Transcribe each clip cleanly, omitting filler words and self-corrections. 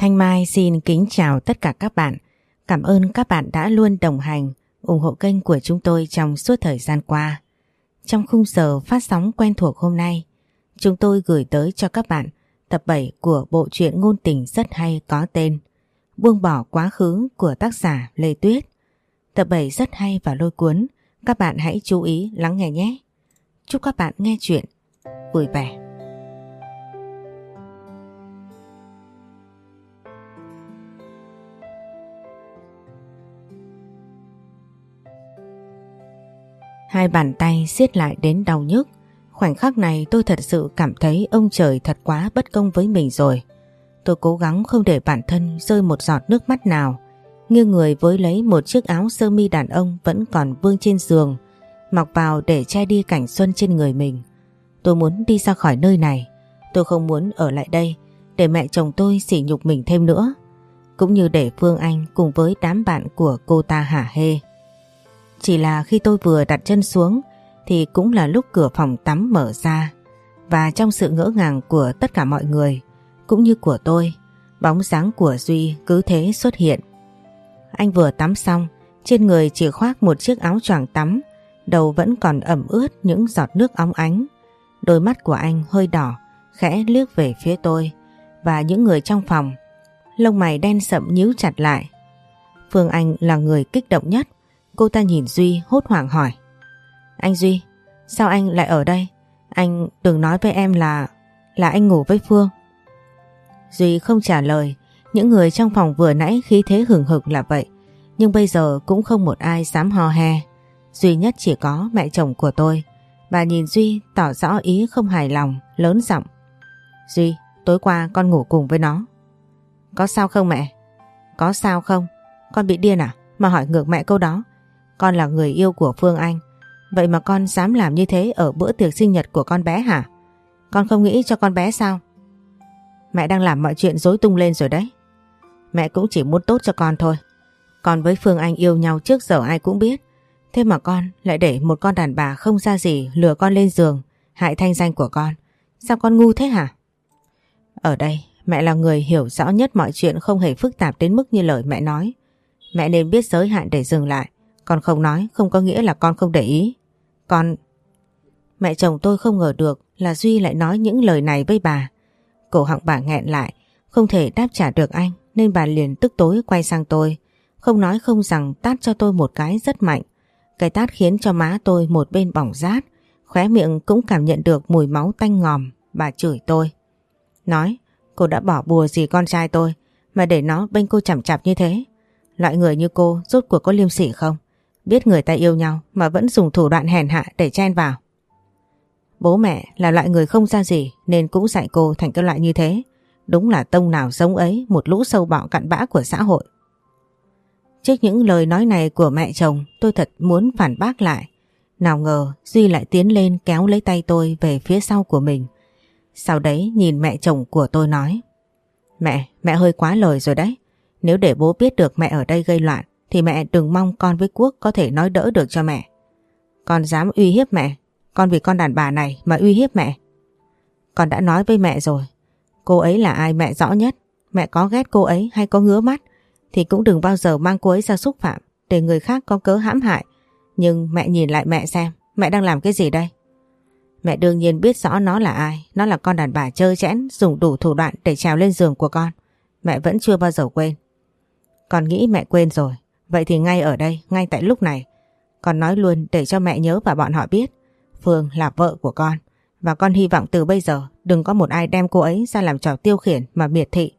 Thanh Mai xin kính chào tất cả các bạn. Cảm ơn các bạn đã luôn đồng hành, ủng hộ kênh của chúng tôi trong suốt thời gian qua. Trong khung giờ phát sóng quen thuộc hôm nay, chúng tôi gửi tới cho các bạn tập 7 của bộ truyện ngôn tình rất hay có tên Buông bỏ quá khứ của tác giả Lê Tuyết. Tập 7 rất hay và lôi cuốn, các bạn hãy chú ý lắng nghe nhé. Chúc các bạn nghe chuyện vui vẻ. Hai bàn tay siết lại đến đau nhức. Khoảnh khắc này tôi thật sự cảm thấy ông trời thật quá bất công với mình rồi. Tôi cố gắng không để bản thân rơi một giọt nước mắt nào, nghiêng người với lấy một chiếc áo sơ mi đàn ông vẫn còn vương trên giường, mặc vào để che đi cảnh xuân trên người mình. Tôi muốn đi ra khỏi nơi này. Tôi không muốn ở lại đây để mẹ chồng tôi sỉ nhục mình thêm nữa, cũng như để Phương Anh cùng với đám bạn của cô ta hả hê. Chỉ là khi tôi vừa đặt chân xuống thì cũng là lúc cửa phòng tắm mở ra, và trong sự ngỡ ngàng của tất cả mọi người cũng như của tôi, bóng dáng của Duy cứ thế xuất hiện. Anh vừa tắm xong, trên người chỉ khoác một chiếc áo choàng tắm, đầu vẫn còn ẩm ướt những giọt nước óng ánh. Đôi mắt của anh hơi đỏ, khẽ liếc về phía tôi và những người trong phòng. Lông mày đen sậm nhíu chặt lại. Phương Anh là người kích động nhất. Cô ta nhìn Duy hốt hoảng hỏi: Anh Duy, sao anh lại ở đây? Anh đừng nói với em là anh ngủ với Phương. Duy không trả lời. Những người trong phòng vừa nãy khí thế hừng hực là vậy, nhưng bây giờ cũng không một ai dám hò he. Duy nhất chỉ có mẹ chồng của tôi. Bà nhìn Duy tỏ rõ ý không hài lòng, lớn giọng: Duy, tối qua con ngủ cùng với nó. Có sao không mẹ? Có sao không? Con bị điên à? Mà hỏi ngược mẹ câu đó. Con là người yêu của Phương Anh, vậy mà con dám làm như thế ở bữa tiệc sinh nhật của con bé hả? Con không nghĩ cho con bé sao? Mẹ đang làm mọi chuyện rối tung lên rồi đấy. Mẹ cũng chỉ muốn tốt cho con thôi. Con với Phương Anh yêu nhau trước giờ ai cũng biết. Thế mà con lại để một con đàn bà không ra gì lừa con lên giường, hại thanh danh của con. Sao con ngu thế hả? Ở đây mẹ là người hiểu rõ nhất mọi chuyện không hề phức tạp đến mức như lời mẹ nói. Mẹ nên biết giới hạn để dừng lại. Con không nói không có nghĩa là con không để ý. Con... Mẹ chồng tôi không ngờ được là Duy lại nói những lời này với bà. Cổ họng bà nghẹn lại, không thể đáp trả được anh, nên bà liền tức tối quay sang tôi, không nói không rằng tát cho tôi một cái rất mạnh. Cái tát khiến cho má tôi một bên bỏng rát, khóe miệng cũng cảm nhận được mùi máu tanh ngòm. Bà chửi tôi, nói: Cô đã bỏ bùa gì con trai tôi mà để nó bênh cô chằm chặp như thế? Loại người như cô rốt cuộc có liêm sỉ không? Biết người ta yêu nhau mà vẫn dùng thủ đoạn hèn hạ để chen vào. Bố mẹ là loại người không ra gì nên cũng dạy cô thành cái loại như thế. Đúng là tông nào giống ấy, một lũ sâu bọ cặn bã của xã hội. Trước những lời nói này của mẹ chồng, tôi thật muốn phản bác lại. Nào ngờ Duy lại tiến lên kéo lấy tay tôi về phía sau của mình. Sau đấy nhìn mẹ chồng của tôi nói: Mẹ hơi quá lời rồi đấy. Nếu để bố biết được mẹ ở đây gây loạn thì mẹ đừng mong con với Quốc có thể nói đỡ được cho mẹ. Con dám uy hiếp mẹ? Con vì con đàn bà này mà uy hiếp mẹ? Con đã nói với mẹ rồi, cô ấy là ai mẹ rõ nhất. Mẹ có ghét cô ấy hay có ngứa mắt thì cũng đừng bao giờ mang cô ấy ra xúc phạm để người khác có cớ hãm hại. Nhưng mẹ nhìn lại mẹ xem, mẹ đang làm cái gì đây? Mẹ đương nhiên biết rõ nó là ai. Nó là con đàn bà trơ trẽn, dùng đủ thủ đoạn để trèo lên giường của con. Mẹ vẫn chưa bao giờ quên. Con nghĩ mẹ quên rồi. Vậy thì ngay ở đây, ngay tại lúc này, con nói luôn để cho mẹ nhớ và bọn họ biết Phương là vợ của con. Và con hy vọng từ bây giờ đừng có một ai đem cô ấy ra làm trò tiêu khiển mà miệt thị.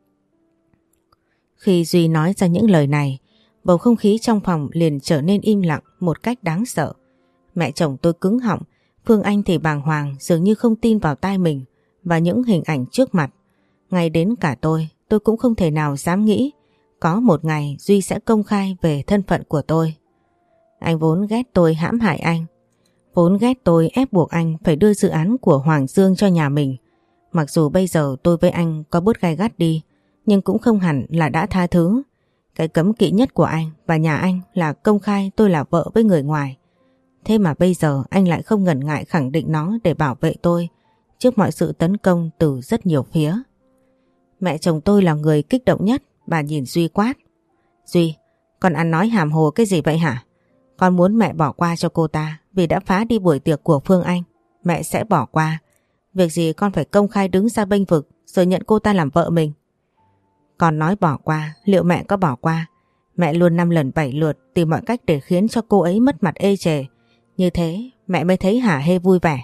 Khi Duy nói ra những lời này, bầu không khí trong phòng liền trở nên im lặng một cách đáng sợ. Mẹ chồng tôi cứng họng, Phương Anh thì bàng hoàng, dường như không tin vào tai mình và những hình ảnh trước mặt. Ngay đến cả tôi cũng không thể nào dám nghĩ có một ngày Duy sẽ công khai về thân phận của tôi. Anh vốn ghét tôi hãm hại anh, vốn ghét tôi ép buộc anh phải đưa dự án của Hoàng Dương cho nhà mình. Mặc dù bây giờ tôi với anh có bớt gay gắt đi, nhưng cũng không hẳn là đã tha thứ. Cái cấm kỵ nhất của anh và nhà anh là công khai tôi là vợ với người ngoài. Thế mà bây giờ anh lại không ngần ngại khẳng định nó để bảo vệ tôi trước mọi sự tấn công từ rất nhiều phía. Mẹ chồng tôi là người kích động nhất. Bà nhìn Duy quát. Duy, con ăn nói hàm hồ cái gì vậy hả? Con muốn mẹ bỏ qua cho cô ta vì đã phá đi buổi tiệc của Phương Anh. Mẹ sẽ bỏ qua. Việc gì con phải công khai đứng ra bênh vực rồi nhận cô ta làm vợ mình. Con nói bỏ qua, liệu mẹ có bỏ qua? Mẹ luôn 5 lần 7 lượt tìm mọi cách để khiến cho cô ấy mất mặt ê chề. Như thế mẹ mới thấy hả hê vui vẻ.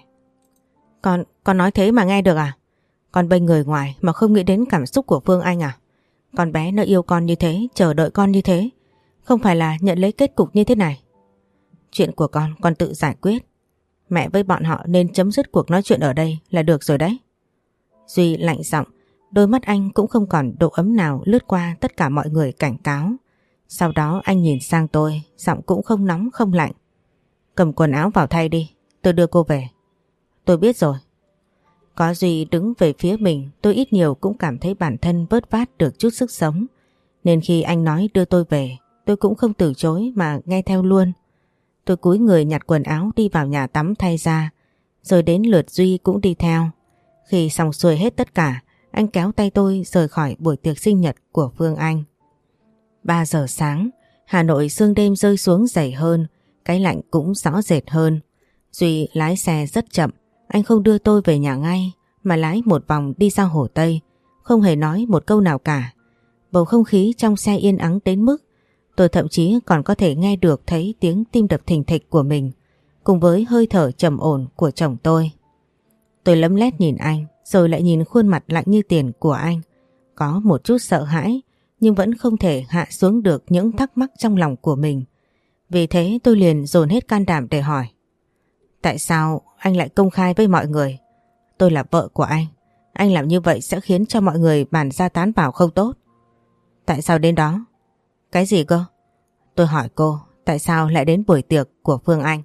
Con nói thế mà nghe được à? Con bênh người ngoài mà không nghĩ đến cảm xúc của Phương Anh à? Con bé nó yêu con như thế, chờ đợi con như thế. Không phải là nhận lấy kết cục như thế này. Chuyện của con tự giải quyết. Mẹ với bọn họ nên chấm dứt cuộc nói chuyện ở đây là được rồi đấy. Duy lạnh giọng, đôi mắt anh cũng không còn độ ấm nào lướt qua tất cả mọi người cảnh cáo. Sau đó anh nhìn sang tôi, giọng cũng không nóng không lạnh. Cầm quần áo vào thay đi, tôi đưa cô về. Tôi biết rồi. Có Duy đứng về phía mình, tôi ít nhiều cũng cảm thấy bản thân vớt vát được chút sức sống. Nên khi anh nói đưa tôi về, tôi cũng không từ chối mà nghe theo luôn. Tôi cúi người nhặt quần áo đi vào nhà tắm thay ra, rồi đến lượt Duy cũng đi theo. Khi xong xuôi hết tất cả, anh kéo tay tôi rời khỏi buổi tiệc sinh nhật của Phương Anh. 3 giờ sáng, Hà Nội sương đêm rơi xuống dày hơn, cái lạnh cũng rõ rệt hơn. Duy lái xe rất chậm, anh không đưa tôi về nhà ngay mà lái một vòng đi ra Hồ Tây, không hề nói một câu nào cả. Bầu không khí trong xe yên ắng đến mức tôi thậm chí còn có thể nghe được thấy tiếng tim đập thình thịch của mình cùng với hơi thở trầm ổn của chồng tôi. Tôi lấm lét nhìn anh rồi lại nhìn khuôn mặt lạnh như tiền của anh. Có một chút sợ hãi nhưng vẫn không thể hạ xuống được những thắc mắc trong lòng của mình. Vì thế tôi liền dồn hết can đảm để hỏi. Tại sao anh lại công khai với mọi người? Tôi là vợ của anh. Anh làm như vậy sẽ khiến cho mọi người bàn ra tán vào không tốt. Tại sao đến đó? Cái gì cơ? Tôi hỏi cô tại sao lại đến buổi tiệc của Phương Anh?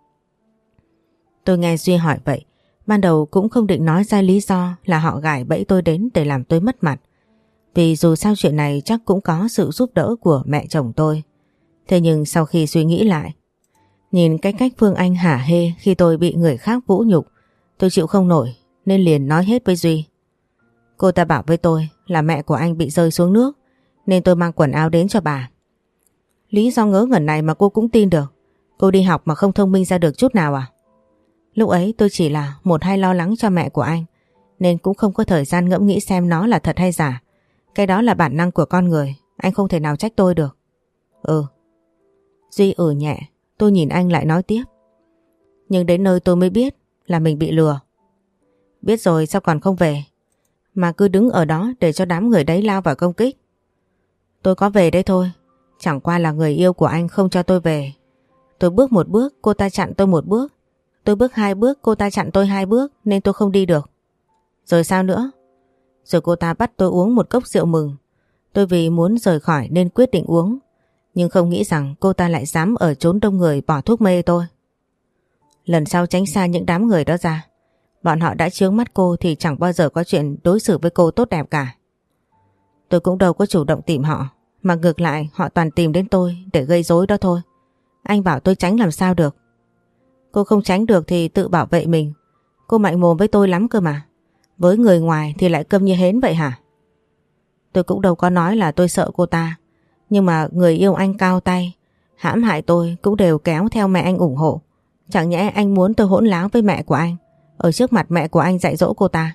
Tôi nghe Duy hỏi vậy, ban đầu cũng không định nói ra lý do là họ gài bẫy tôi đến để làm tôi mất mặt. Vì dù sao chuyện này chắc cũng có sự giúp đỡ của mẹ chồng tôi. Thế nhưng sau khi suy nghĩ lại, nhìn cái cách Phương Anh hả hê khi tôi bị người khác vũ nhục, tôi chịu không nổi nên liền nói hết với Duy. Cô ta bảo với tôi là mẹ của anh bị rơi xuống nước nên tôi mang quần áo đến cho bà. Lý do ngớ ngẩn này mà cô cũng tin được. Cô đi học mà không thông minh ra được chút nào à? Lúc ấy tôi chỉ là một hai lo lắng cho mẹ của anh nên cũng không có thời gian ngẫm nghĩ xem nó là thật hay giả. Cái đó là bản năng của con người, anh không thể nào trách tôi được. Ừ. Duy nhẹ, tôi nhìn anh lại nói tiếp. Nhưng đến nơi tôi mới biết là mình bị lừa. Biết rồi sao còn không về? Mà cứ đứng ở đó để cho đám người đấy lao vào công kích. Tôi có về đấy thôi, chẳng qua là người yêu của anh không cho tôi về. Tôi bước một bước, cô ta chặn tôi một bước. Tôi bước 2 bước, cô ta chặn tôi 2 bước nên tôi không đi được. Rồi sao nữa? Rồi cô ta bắt tôi uống một cốc rượu mừng. Tôi vì muốn rời khỏi nên quyết định uống. Nhưng không nghĩ rằng cô ta lại dám ở chốn đông người bỏ thuốc mê tôi. Lần sau tránh xa những đám người đó ra. Bọn họ đã chướng mắt cô thì chẳng bao giờ có chuyện đối xử với cô tốt đẹp cả. Tôi cũng đâu có chủ động tìm họ, mà ngược lại họ toàn tìm đến tôi để gây rối đó thôi. Anh bảo tôi tránh làm sao được? Cô không tránh được thì tự bảo vệ mình. Cô mạnh mồm với tôi lắm cơ mà. Với người ngoài thì lại câm như hến vậy hả? Tôi cũng đâu có nói là tôi sợ cô ta. Nhưng mà người yêu anh cao tay, hãm hại tôi cũng đều kéo theo mẹ anh ủng hộ. Chẳng nhẽ anh muốn tôi hỗn láo với mẹ của anh, ở trước mặt mẹ của anh dạy dỗ cô ta?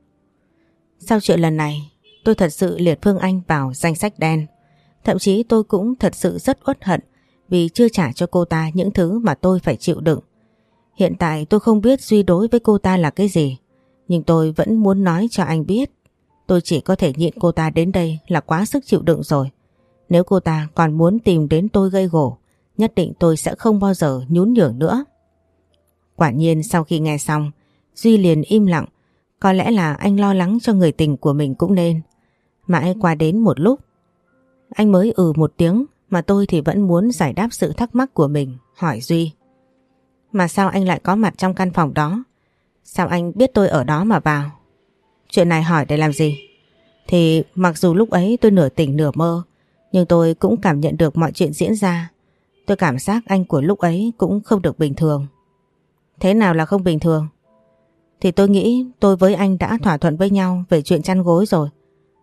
Sau chuyện lần này, tôi thật sự liệt Phương Anh vào danh sách đen. Thậm chí tôi cũng thật sự rất uất hận vì chưa trả cho cô ta những thứ mà tôi phải chịu đựng. Hiện tại tôi không biết Duy đối với cô ta là cái gì, nhưng tôi vẫn muốn nói cho anh biết. Tôi chỉ có thể nhịn cô ta đến đây là quá sức chịu đựng rồi. Nếu cô ta còn muốn tìm đến tôi gây gổ, nhất định tôi sẽ không bao giờ nhún nhường nữa. Quả nhiên sau khi nghe xong, Duy liền im lặng. Có lẽ là anh lo lắng cho người tình của mình cũng nên. Mãi qua đến một lúc, anh mới một tiếng mà tôi thì vẫn muốn giải đáp sự thắc mắc của mình, hỏi Duy. Mà sao anh lại có mặt trong căn phòng đó? Sao anh biết tôi ở đó mà vào? Chuyện này hỏi để làm gì? Thì mặc dù lúc ấy tôi nửa tỉnh nửa mơ, nhưng tôi cũng cảm nhận được mọi chuyện diễn ra. Tôi cảm giác anh của lúc ấy cũng không được bình thường. Thế nào là không bình thường? Thì tôi nghĩ tôi với anh đã thỏa thuận với nhau về chuyện chăn gối rồi.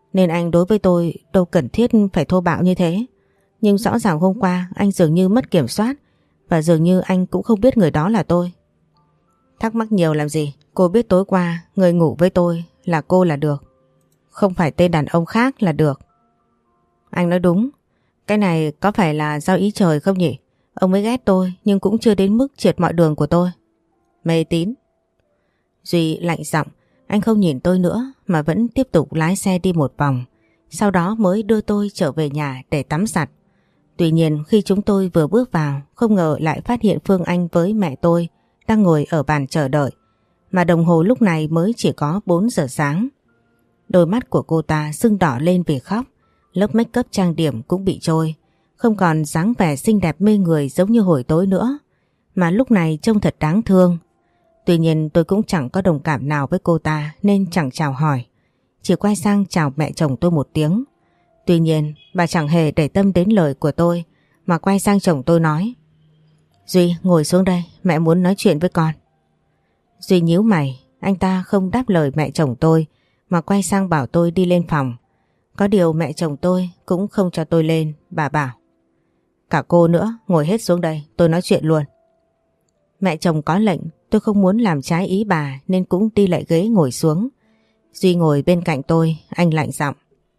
Nên anh đối với tôi đâu cần thiết phải thô bạo như thế. Nhưng rõ ràng hôm qua anh dường như mất kiểm soát và dường như anh cũng không biết người đó là tôi. Thắc mắc nhiều làm gì? Cô biết tối qua người ngủ với tôi là cô là được. Không phải tên đàn ông khác là được. Anh nói đúng. Cái này có phải là do ý trời không nhỉ? Ông mới ghét tôi nhưng cũng chưa đến mức triệt mọi đường của tôi. Mê tín. Duy lạnh giọng, anh không nhìn tôi nữa mà vẫn tiếp tục lái xe đi một vòng. Sau đó mới đưa tôi trở về nhà để tắm giặt. Tuy nhiên khi chúng tôi vừa bước vào, không ngờ lại phát hiện Phương Anh với mẹ tôi đang ngồi ở bàn chờ đợi. Mà đồng hồ lúc này mới chỉ có 4 giờ sáng. Đôi mắt của cô ta sưng đỏ lên vì khóc. Lớp make up trang điểm cũng bị trôi. Không còn dáng vẻ xinh đẹp mê người giống như hồi tối nữa. Mà lúc này trông thật đáng thương. Tuy nhiên tôi cũng chẳng có đồng cảm nào với cô ta nên chẳng chào hỏi. Chỉ quay sang chào mẹ chồng tôi một tiếng. Tuy nhiên bà chẳng hề để tâm đến lời của tôi mà quay sang chồng tôi nói: Duy, ngồi xuống đây, mẹ muốn nói chuyện với con. Duy nhíu mày, anh ta không đáp lời mẹ chồng tôi mà quay sang bảo tôi đi lên phòng. Có điều mẹ chồng tôi cũng không cho tôi lên, bà bảo: Cả cô nữa, ngồi hết xuống đây, tôi nói chuyện luôn. Mẹ chồng có lệnh, tôi không muốn làm trái ý bà nên cũng đi lại ghế ngồi xuống. Duy ngồi bên cạnh tôi, anh lạnh giọng: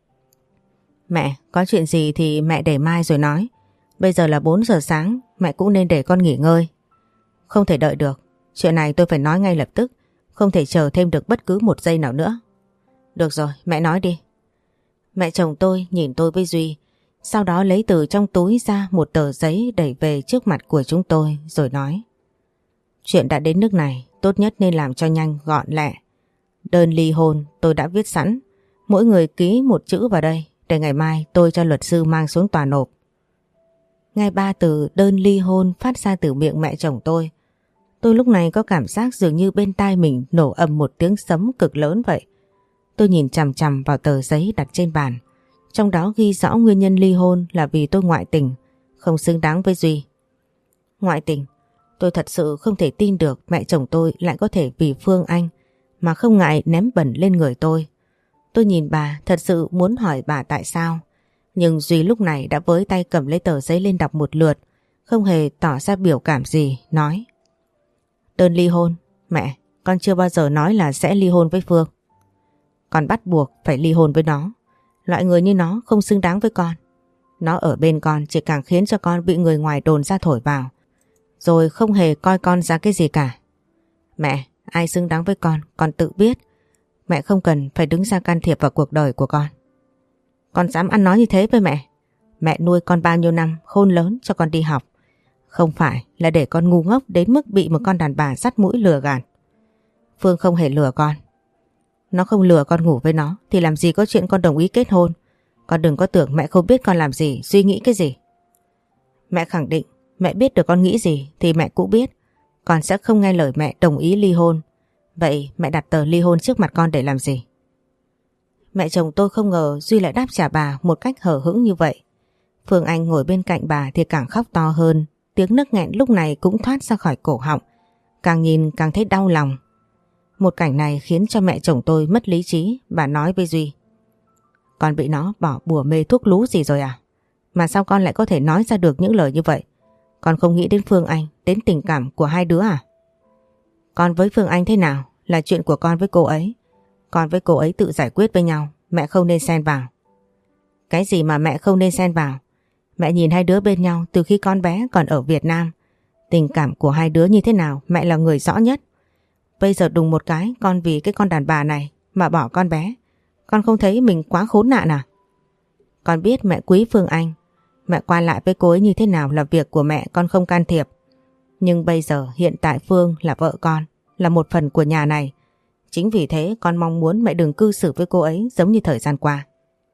Mẹ, có chuyện gì thì mẹ để mai rồi nói. Bây giờ là 4 giờ sáng, mẹ cũng nên để con nghỉ ngơi. Không thể đợi được, chuyện này tôi phải nói ngay lập tức, không thể chờ thêm được bất cứ một giây nào nữa. Được rồi, mẹ nói đi. Mẹ chồng tôi nhìn tôi với Duy, sau đó lấy từ trong túi ra một tờ giấy đẩy về trước mặt của chúng tôi rồi nói: Chuyện đã đến nước này, tốt nhất nên làm cho nhanh gọn lẹ. Đơn ly hôn tôi đã viết sẵn, mỗi người ký một chữ vào đây để ngày mai tôi cho luật sư mang xuống tòa nộp. Nghe 3 từ đơn ly hôn phát ra từ miệng mẹ chồng tôi lúc này có cảm giác dường như bên tai mình nổ ầm một tiếng sấm cực lớn vậy. Tôi nhìn chằm chằm vào tờ giấy đặt trên bàn, trong đó ghi rõ nguyên nhân ly hôn là vì tôi ngoại tình, không xứng đáng với Duy. Ngoại tình? Tôi thật sự không thể tin được mẹ chồng tôi lại có thể vì Phương Anh mà không ngại ném bẩn lên người tôi. Tôi nhìn bà thật sự muốn hỏi bà tại sao. Nhưng Duy lúc này đã với tay cầm lấy tờ giấy lên đọc một lượt, không hề tỏ ra biểu cảm gì, nói: Đơn ly hôn? Mẹ, con chưa bao giờ nói là sẽ ly hôn với Phương. Con bắt buộc phải ly hôn với nó. Loại người như nó không xứng đáng với con. Nó ở bên con chỉ càng khiến cho con bị người ngoài đồn ra thổi vào, rồi không hề coi con ra cái gì cả. Mẹ, ai xứng đáng với con tự biết. Mẹ không cần phải đứng ra can thiệp vào cuộc đời của con. Con dám ăn nói như thế với mẹ? Mẹ nuôi con bao nhiêu năm khôn lớn cho con đi học, không phải là để con ngu ngốc đến mức bị một con đàn bà dắt mũi lừa gạt. Phương không hề lừa con. Nó không lừa con ngủ với nó thì làm gì có chuyện con đồng ý kết hôn. Con đừng có tưởng mẹ không biết con làm gì, suy nghĩ cái gì. Mẹ khẳng định mẹ biết được con nghĩ gì thì mẹ cũng biết. Con sẽ không nghe lời mẹ đồng ý ly hôn. Vậy mẹ đặt tờ ly hôn trước mặt con để làm gì? Mẹ chồng tôi không ngờ Duy lại đáp trả bà một cách hở hững như vậy. Phương Anh ngồi bên cạnh bà thì càng khóc to hơn. Tiếng nấc nghẹn lúc này cũng thoát ra khỏi cổ họng. Càng nhìn càng thấy đau lòng. Một cảnh này khiến cho mẹ chồng tôi mất lý trí. Bà nói với Duy: Con bị nó bỏ bùa mê thuốc lú gì rồi à? Mà sao con lại có thể nói ra được những lời như vậy? Con không nghĩ đến Phương Anh, đến tình cảm của hai đứa à? Con với Phương Anh thế nào là chuyện của con với cô ấy. Con với cô ấy tự giải quyết với nhau, mẹ không nên xen vào. Cái gì mà mẹ không nên xen vào? Mẹ nhìn hai đứa bên nhau từ khi con bé còn ở Việt Nam. Tình cảm của hai đứa như thế nào mẹ là người rõ nhất. Bây giờ đùng một cái con vì cái con đàn bà này mà bỏ con bé. Con không thấy mình quá khốn nạn à? Con biết mẹ quý Phương Anh. Mẹ qua lại với cô ấy như thế nào là việc của mẹ, con không can thiệp. Nhưng bây giờ hiện tại Phương là vợ con, là một phần của nhà này. Chính vì thế con mong muốn mẹ đừng cư xử với cô ấy giống như thời gian qua.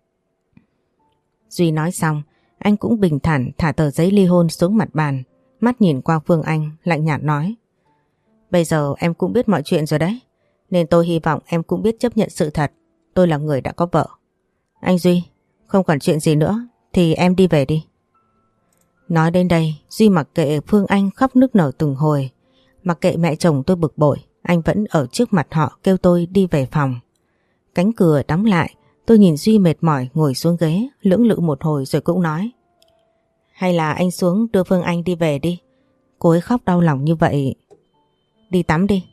Duy nói xong, anh cũng bình thản thả tờ giấy ly hôn xuống mặt bàn, mắt nhìn qua Phương Anh lạnh nhạt nói: Bây giờ em cũng biết mọi chuyện rồi đấy, nên tôi hy vọng em cũng biết chấp nhận sự thật. Tôi là người đã có vợ. Anh Duy, không còn chuyện gì nữa thì em đi về đi. Nói đến đây, Duy mặc kệ Phương Anh khóc nức nở từng hồi, mặc kệ mẹ chồng tôi bực bội, anh vẫn ở trước mặt họ kêu tôi đi về phòng. Cánh cửa đóng lại, Tôi nhìn Duy mệt mỏi ngồi xuống ghế, lưỡng lự một hồi rồi cũng nói. Hay là anh xuống đưa Phương Anh đi về đi. Cô ấy khóc đau lòng như vậy. Đi tắm đi.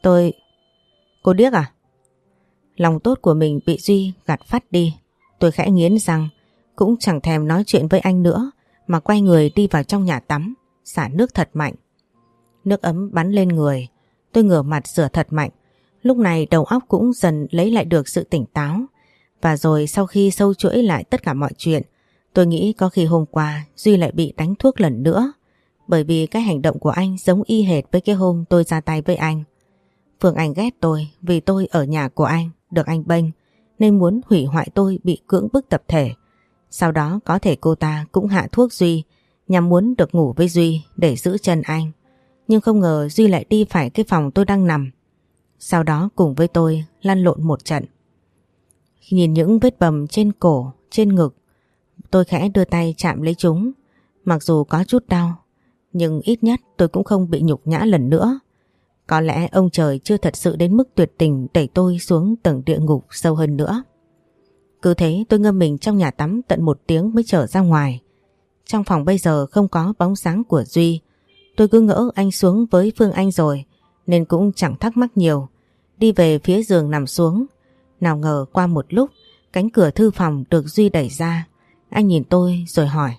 Cô điếc à? Lòng tốt của mình bị Duy gạt phắt đi. Tôi khẽ nghiến răng, cũng chẳng thèm nói chuyện với anh nữa mà quay người đi vào trong nhà tắm, xả nước thật mạnh. Nước ấm bắn lên người, tôi ngửa mặt rửa thật mạnh. Lúc này đầu óc cũng dần lấy lại được sự tỉnh táo. Và rồi sau khi sâu chuỗi lại tất cả mọi chuyện, tôi nghĩ có khi hôm qua Duy lại bị đánh thuốc lần nữa. Bởi vì cái hành động của anh giống y hệt với cái hôm tôi ra tay với anh. Phương Anh ghét tôi vì tôi ở nhà của anh, được anh bênh, nên muốn hủy hoại tôi bị cưỡng bức tập thể. Sau đó có thể cô ta cũng hạ thuốc Duy nhằm muốn được ngủ với Duy để giữ chân anh. Nhưng không ngờ Duy lại đi phải cái phòng tôi đang nằm. Sau đó cùng với tôi lăn lộn một trận. Nhìn những vết bầm trên cổ, trên ngực, tôi khẽ đưa tay chạm lấy chúng. Mặc dù có chút đau, nhưng ít nhất tôi cũng không bị nhục nhã lần nữa. Có lẽ ông trời chưa thật sự đến mức tuyệt tình đẩy tôi xuống tầng địa ngục sâu hơn nữa. Cứ thế tôi ngâm mình trong nhà tắm tận 1 tiếng mới trở ra ngoài. Trong phòng bây giờ không có bóng dáng của Duy. Tôi cứ ngỡ anh xuống với Phương Anh rồi nên cũng chẳng thắc mắc nhiều. Đi về phía giường nằm xuống. Nào ngờ qua một lúc cánh cửa thư phòng được Duy đẩy ra. Anh nhìn tôi rồi hỏi.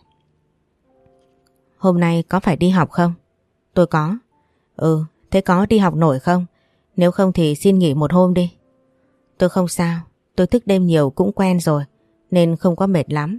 Hôm nay có phải đi học không? Tôi có. Thế có đi học nổi không? Nếu không thì xin nghỉ 1 hôm đi. Tôi không sao. Tôi thức đêm nhiều cũng quen rồi nên không có mệt lắm.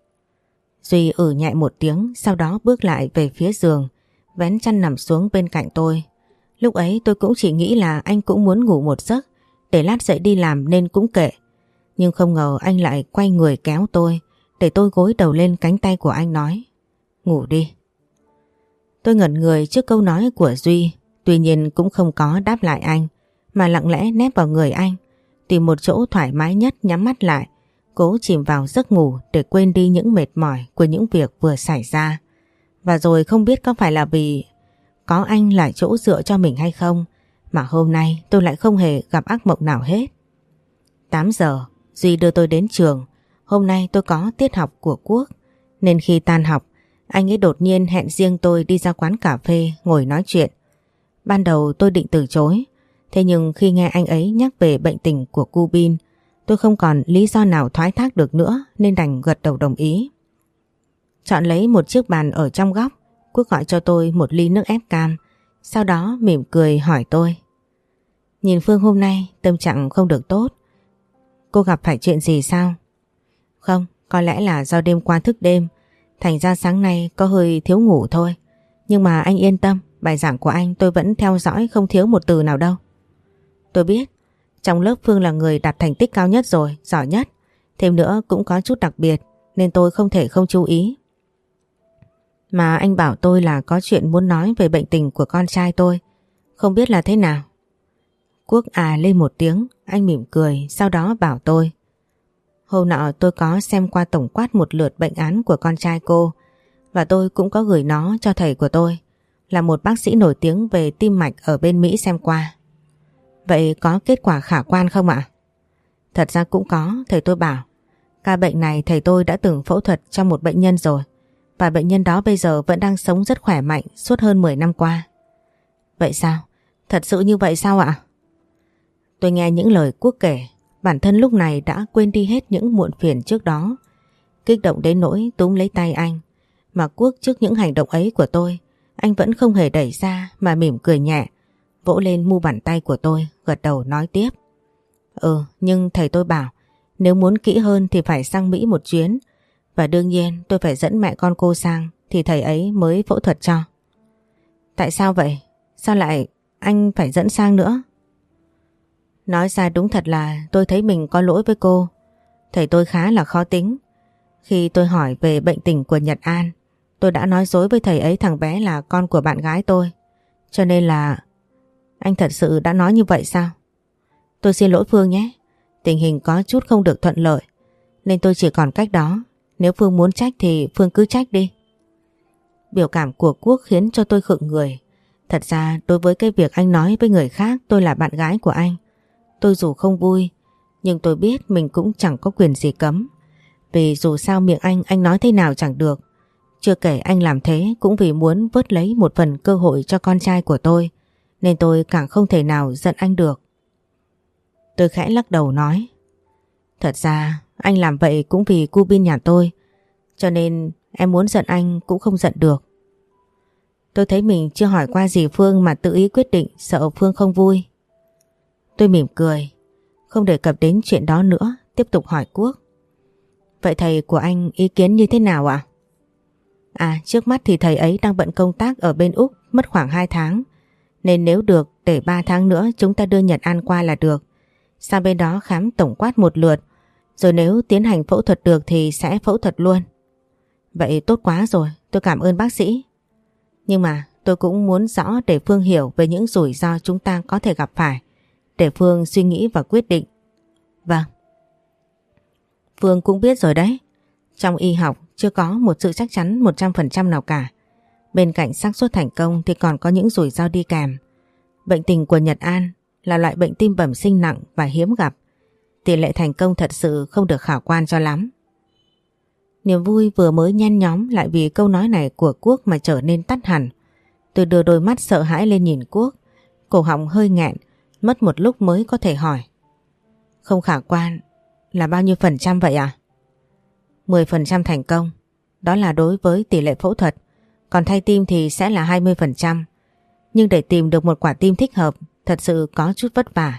Duy nhẹ một tiếng, sau đó bước lại về phía giường, vén chăn nằm xuống bên cạnh tôi. Lúc ấy tôi cũng chỉ nghĩ là anh cũng muốn ngủ một giấc để lát dậy đi làm nên cũng kệ. Nhưng không ngờ anh lại quay người kéo tôi để tôi gối đầu lên cánh tay của anh nói. Ngủ đi. Tôi ngẩn người trước câu nói của Duy, tuy nhiên cũng không có đáp lại anh mà lặng lẽ nép vào người anh, tìm một chỗ thoải mái nhất nhắm mắt lại, cố chìm vào giấc ngủ để quên đi những mệt mỏi của những việc vừa xảy ra. Và rồi không biết có phải là vì có anh là chỗ dựa cho mình hay không mà hôm nay tôi lại không hề gặp ác mộng nào hết. 8 giờ, Duy đưa tôi đến trường. Hôm nay tôi có tiết học của Quốc nên khi tan học, anh ấy đột nhiên hẹn riêng tôi đi ra quán cà phê ngồi nói chuyện. Ban đầu tôi định từ chối, thế nhưng khi nghe anh ấy nhắc về bệnh tình của cu Bin, tôi không còn lý do nào thoái thác được nữa nên đành gật đầu đồng ý. Chọn lấy một chiếc bàn ở trong góc, Quốc gọi cho tôi 1 ly nước ép cam, sau đó mỉm cười hỏi tôi. Nhìn Phương hôm nay tâm trạng không được tốt, cô gặp phải chuyện gì sao? Không, có lẽ là do đêm qua thức đêm, thành ra sáng nay có hơi thiếu ngủ thôi. Nhưng mà anh yên tâm, bài giảng của anh tôi vẫn theo dõi không thiếu một từ nào đâu. Tôi biết, trong lớp Phương là người đạt thành tích cao nhất rồi, giỏi nhất. Thêm nữa cũng có chút đặc biệt nên tôi không thể không chú ý. Mà anh bảo tôi là có chuyện muốn nói về bệnh tình của con trai tôi, không biết là thế nào. Quốc lên một tiếng, anh mỉm cười, sau đó bảo tôi. Hôm nọ tôi có xem qua tổng quát một lượt bệnh án của con trai cô và tôi cũng có gửi nó cho thầy của tôi, là một bác sĩ nổi tiếng về tim mạch ở bên Mỹ xem qua. Vậy có kết quả khả quan không ạ? Thật ra cũng có, thầy tôi bảo. Ca bệnh này thầy tôi đã từng phẫu thuật cho một bệnh nhân rồi và bệnh nhân đó bây giờ vẫn đang sống rất khỏe mạnh suốt hơn 10 năm qua. Vậy sao? Thật sự như vậy sao ạ? Tôi nghe những lời Quốc kể, bản thân lúc này đã quên đi hết những muộn phiền trước đó. Kích động đến nỗi túm lấy tay anh. Mà Quốc trước những hành động ấy của tôi, anh vẫn không hề đẩy ra mà mỉm cười nhẹ, vỗ lên mu bàn tay của tôi, gật đầu nói tiếp. Nhưng thầy tôi bảo nếu muốn kỹ hơn thì phải sang Mỹ một chuyến. Và đương nhiên tôi phải dẫn mẹ con cô sang thì thầy ấy mới phẫu thuật cho. Tại sao vậy? Sao lại anh phải dẫn sang nữa? Nói ra đúng thật là tôi thấy mình có lỗi với cô. Thầy tôi khá là khó tính. Khi tôi hỏi về bệnh tình của Nhật An, tôi đã nói dối với thầy ấy thằng bé là con của bạn gái tôi. Cho nên là... Anh thật sự đã nói như vậy sao? Tôi xin lỗi Phương nhé. Tình hình có chút không được thuận lợi nên tôi chỉ còn cách đó. Nếu Phương muốn trách thì Phương cứ trách đi. Biểu cảm của Quốc khiến cho tôi khựng người. Thật ra đối với cái việc anh nói với người khác tôi là bạn gái của anh, tôi dù không vui Nhưng tôi biết mình cũng chẳng có quyền gì cấm. Vì dù sao miệng anh nói thế nào chẳng được. Chưa kể anh làm thế cũng vì muốn vớt lấy một phần cơ hội cho con trai của tôi. Nên tôi càng không thể nào giận anh được. Tôi khẽ lắc đầu nói. Thật ra anh làm vậy cũng vì cu Bin nhà tôi. Cho nên em muốn giận anh cũng không giận được. Tôi thấy mình chưa hỏi qua gì Phương mà tự ý quyết định, sợ Phương không vui. Tôi mỉm cười, không đề cập đến chuyện đó nữa, tiếp tục hỏi Quốc. Vậy thầy của anh ý kiến như thế nào ạ? Trước mắt thì thầy ấy đang bận công tác ở bên Úc mất khoảng 2 tháng. Nên nếu được để 3 tháng nữa chúng ta đưa Nhật An qua là được. Sang bên đó khám tổng quát một lượt. Rồi nếu tiến hành phẫu thuật được thì sẽ phẫu thuật luôn. Vậy tốt quá rồi, tôi cảm ơn bác sĩ. Nhưng mà tôi cũng muốn rõ để Phương hiểu về những rủi ro chúng ta có thể gặp phải. Để Phương suy nghĩ và quyết định. Vâng. Phương cũng biết rồi đấy. Trong y học chưa có một sự chắc chắn 100% nào cả. Bên cạnh xác suất thành công thì còn có những rủi ro đi kèm. Bệnh tình của Nhật An là loại bệnh tim bẩm sinh nặng và hiếm gặp. Tỷ lệ thành công thật sự không được khả quan cho lắm. Niềm vui vừa mới nhen nhóm lại vì câu nói này của Quốc mà trở nên tắt hẳn. Tôi đưa đôi mắt sợ hãi lên nhìn Quốc. Cổ họng hơi nghẹn, mất một lúc mới có thể hỏi. Không khả quan là bao nhiêu % vậy ạ? 10% thành công. Đó là đối với tỷ lệ phẫu thuật. Còn thay tim thì sẽ là 20%. Nhưng để tìm được một quả tim thích hợp thật sự có chút vất vả.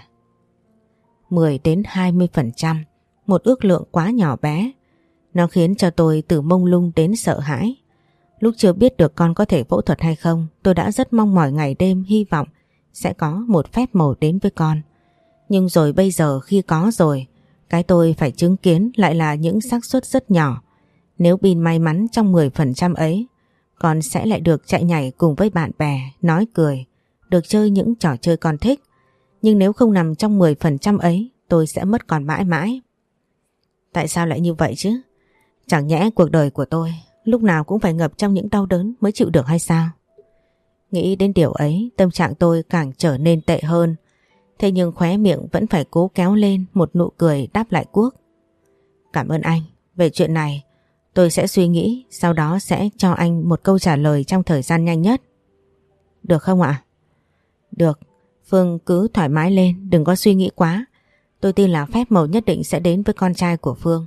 10 đến 20%, một ước lượng quá nhỏ bé. Nó khiến cho tôi từ mông lung đến sợ hãi. Lúc chưa biết được con có thể phẫu thuật hay không, tôi đã rất mong mỏi ngày đêm hy vọng sẽ có một phép màu đến với con. Nhưng rồi bây giờ khi có rồi, cái tôi phải chứng kiến lại là những xác suất rất nhỏ. Nếu Bin may mắn trong 10% ấy, con sẽ lại được chạy nhảy cùng với bạn bè, nói cười, được chơi những trò chơi con thích. Nhưng nếu không nằm trong 10% ấy, tôi sẽ mất con mãi mãi. Tại sao lại như vậy chứ? Chẳng nhẽ cuộc đời của tôi lúc nào cũng phải ngập trong những đau đớn mới chịu được hay sao? Nghĩ đến điều ấy, tâm trạng tôi càng trở nên tệ hơn. Thế nhưng khóe miệng vẫn phải cố kéo lên một nụ cười đáp lại Quốc. Cảm ơn anh. Về chuyện này, tôi sẽ suy nghĩ, sau đó sẽ cho anh một câu trả lời trong thời gian nhanh nhất. Được không ạ? Được. Phương cứ thoải mái lên, đừng có suy nghĩ quá. Tôi tin là phép màu nhất định sẽ đến với con trai của Phương.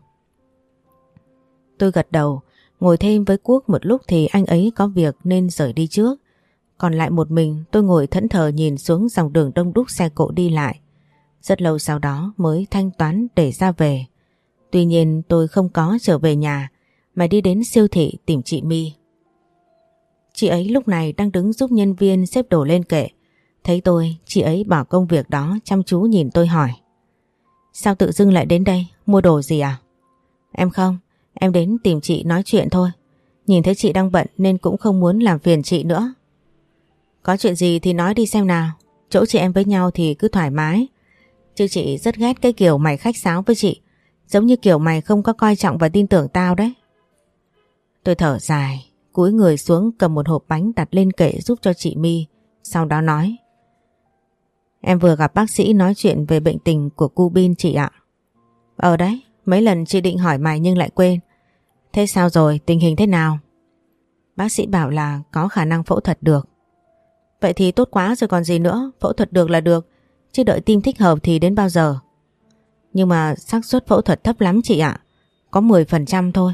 Tôi gật đầu, ngồi thêm với Quốc một lúc thì anh ấy có việc nên rời đi trước. Còn lại một mình tôi ngồi thẫn thờ nhìn xuống dòng đường đông đúc xe cộ đi lại. Rất lâu sau đó mới thanh toán để ra về. Tuy nhiên tôi không có trở về nhà mà đi đến siêu thị tìm chị My. Chị ấy lúc này đang đứng giúp nhân viên xếp đồ lên kệ. Thấy tôi, chị ấy bỏ công việc đó chăm chú nhìn tôi hỏi. Sao tự dưng lại đến đây, mua đồ gì à? Em không, em đến tìm chị nói chuyện thôi. Nhìn thấy chị đang bận nên cũng không muốn làm phiền chị nữa. Có chuyện gì thì nói đi xem nào. Chỗ chị em với nhau thì cứ thoải mái. Chứ chị rất ghét cái kiểu mày khách sáo với chị. Giống như kiểu mày không có coi trọng và tin tưởng tao đấy. Tôi thở dài, cúi người xuống cầm một hộp bánh đặt lên kệ giúp cho chị My. Sau đó nói. Em vừa gặp bác sĩ nói chuyện về bệnh tình của cu Bin chị ạ. Đấy, mấy lần chị định hỏi mày nhưng lại quên. Thế sao rồi, tình hình thế nào? Bác sĩ bảo là có khả năng phẫu thuật được. Vậy thì tốt quá rồi còn gì nữa, phẫu thuật được là được. Chứ đợi tim thích hợp thì đến bao giờ? Nhưng mà xác suất phẫu thuật thấp lắm chị ạ. Có 10% thôi.